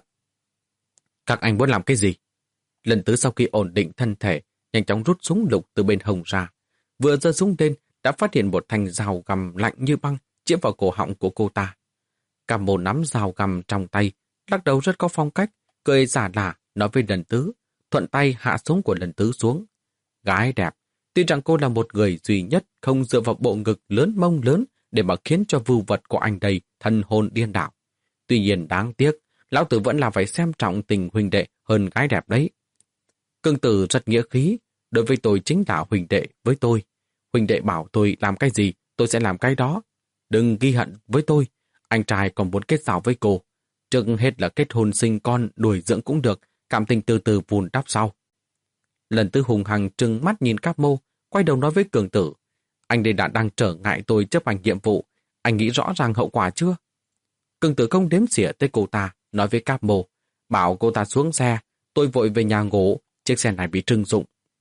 Các anh muốn làm cái gì? Lân Tứ sau khi ổn định thân thể, nhanh chóng rút súng lục từ bên hông ra. Vừa giơ súng lên, đã phát hiện một thanh dao găm lạnh như băng chĩa vào cổ họng của cô ta. Capo nắm dao găm trong tay, lắc đầu rất có phong cách, cười giả lả nói với Lân Tứ, thuận tay hạ súng của Lân Tứ xuống. Gái đẹp, tuy rằng cô là một người duy nhất không dựa vào bộ ngực lớn mông lớn để mà khiến cho vưu vật của anh đây thân hồn điên đảo. Tuy nhiên đáng tiếc, lão tử vẫn là phải xem trọng tình huynh đệ hơn gái đẹp đấy. Cương Tử rất nghĩa khí, đối với tôi chính là huynh đệ với tôi. Huynh đệ bảo tôi làm cái gì, tôi sẽ làm cái đó. Đừng ghi hận với tôi, anh trai còn muốn kết giao với cô. Trước hết là kết hôn sinh con, đuổi dưỡng cũng được, cảm tình từ từ vun đắp sau. Lần Tư hùng hằng trừng mắt nhìn Capo, quay đầu nói với Cường Tử. Anh đây đã đang trở ngại tôi chấp hành nhiệm vụ, anh nghĩ rõ ràng hậu quả chưa? Cường Tử không đếm xỉa tới cô ta, nói với Capo, bảo cô ta xuống xe, tôi vội về nhà ngủ, chiếc xe này bị trưng dụng.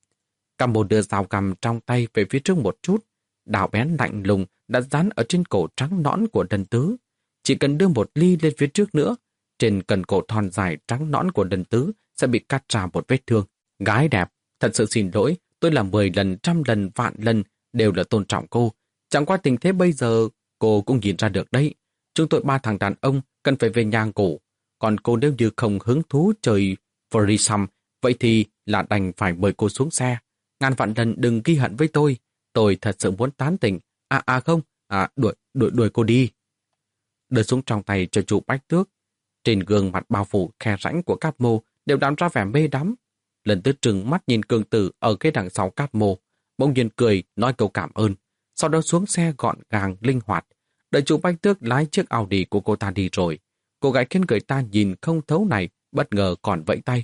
Capo đưa dao găm trong tay về phía trước một chút, đào bén lạnh lùng đã dán ở trên cổ trắng nõn của Lần Tứ. Chỉ cần đưa một ly lên phía trước nữa, trên cần cổ thon dài trắng nõn của Lần Tứ sẽ bị cắt ra một vết thương. Gái đẹp, thật sự xin lỗi, tôi làm mười lần, trăm lần, vạn lần đều là tôn trọng cô. Chẳng qua tình thế bây giờ, cô cũng nhìn ra được đấy. Chúng tôi ba thằng đàn ông cần phải về nhà ngủ. Còn cô nếu như không hứng thú chơi threesome, vậy thì là đành phải mời cô xuống xe. Ngàn vạn lần đừng ghi hận với tôi. Tôi thật sự muốn tán tỉnh. À à không, à đuổi, đuổi, đuổi cô đi. Đưa súng trong tay cho chú Bách Tước. Trên gương mặt bao phủ khe rãnh của Capo đều đám ra vẻ mê đắm. Lần Tứ trừng mắt nhìn Cường Tử ở cái đằng sau Capo, bỗng nhiên cười nói câu cảm ơn. Sau đó xuống xe gọn gàng linh hoạt. Đợi chú Bách Tước lái chiếc Audi của cô ta đi rồi. Cô gái khiến người ta nhìn không thấu này bất ngờ còn vẫy tay.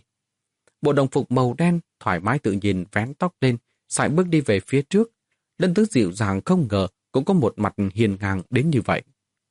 Bộ đồng phục màu đen thoải mái tự nhiên vén tóc lên, sải bước đi về phía trước. Lân Tứ dịu dàng không ngờ cũng có một mặt hiền ngang đến như vậy.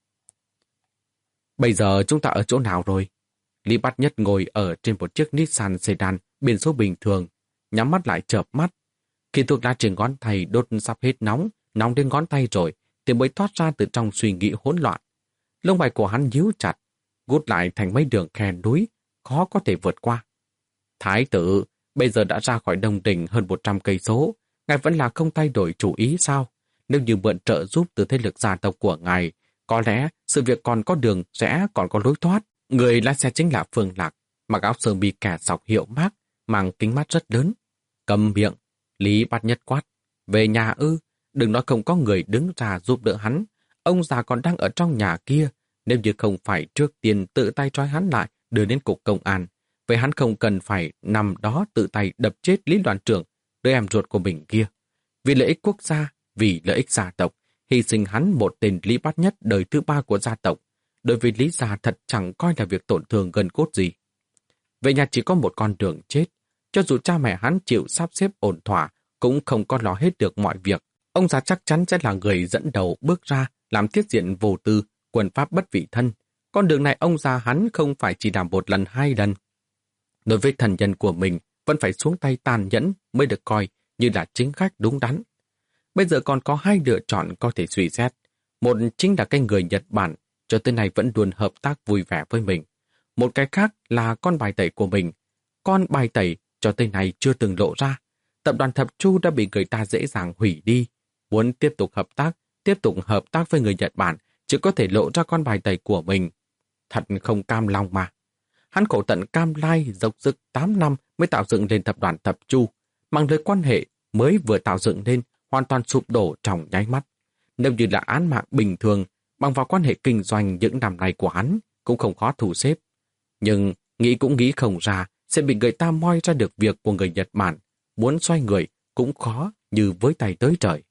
Bây giờ chúng ta ở chỗ nào rồi? Lý Bát Nhất ngồi ở trên một chiếc Nissan sedan biển số bình thường, nhắm mắt lại chợp mắt. Khi thuốc lá trên ngón tay đốt sắp hết nóng, nóng đến ngón tay rồi, thì mới thoát ra từ trong suy nghĩ hỗn loạn. Lông mày của hắn nhíu chặt, gút lại thành mấy đường khe núi, khó có thể vượt qua. Thái tử, bây giờ đã ra khỏi Đông Đình hơn một trăm cây số, ngài vẫn là không thay đổi chủ ý sao? Nếu như mượn trợ giúp từ thế lực gia tộc của ngài, có lẽ sự việc còn có đường sẽ còn có lối thoát. Người lái xe chính là Phương Lạc, mặc áo sơ mi kẻ sọc hiệu Mark, mang kính mắt rất lớn. Cầm miệng, Lý Bát Nhất quát. Về nhà ư, đừng nói không có người đứng ra giúp đỡ hắn. Ông già còn đang ở trong nhà kia, nếu như không phải trước tiên tự tay trói hắn lại đưa đến cục công an. Vậy hắn không cần phải nằm đó tự tay đập chết Lý đoàn trưởng, đứa em ruột của mình kia. Vì lợi ích quốc gia, vì lợi ích gia tộc, hy sinh hắn một tên Lý Bát Nhất đời thứ ba của gia tộc. Đối với Lý gia thật chẳng coi là việc tổn thương gần cốt gì. Về nhà chỉ có một con đường chết. Cho dù cha mẹ hắn chịu sắp xếp ổn thỏa, cũng không có lo hết được mọi việc. Ông già chắc chắn sẽ là người dẫn đầu bước ra làm thiết diện vô tư, quân pháp bất vị thân. Con đường này ông già hắn không phải chỉ làm một lần hai lần. Đối với thần nhân của mình, vẫn phải xuống tay tàn nhẫn mới được coi như là chính khách đúng đắn. Bây giờ còn có hai lựa chọn có thể suy xét. Một chính là cái người Nhật Bản cho tới nay vẫn luôn hợp tác vui vẻ với mình. Một cái khác là con bài tẩy của mình. Con bài tẩy cho tới nay chưa từng lộ ra. Tập đoàn Thập Chu đã bị người ta dễ dàng hủy đi. Muốn tiếp tục hợp tác, tiếp tục hợp tác với người Nhật Bản, chỉ có thể lộ ra con bài tẩy của mình. Thật không cam lòng mà. Hắn khổ tận cam lai dốc sức tám năm mới tạo dựng lên tập đoàn Thập Chu. Mạng lưới quan hệ mới vừa tạo dựng lên hoàn toàn sụp đổ trong nháy mắt. Nếu như là án mạng bình thường, bằng vào quan hệ kinh doanh những năm này của hắn, cũng không khó thu xếp. Nhưng nghĩ cũng nghĩ không ra sẽ bị người ta moi ra được việc của người Nhật Bản. Muốn xoay người cũng khó như với tay tới trời.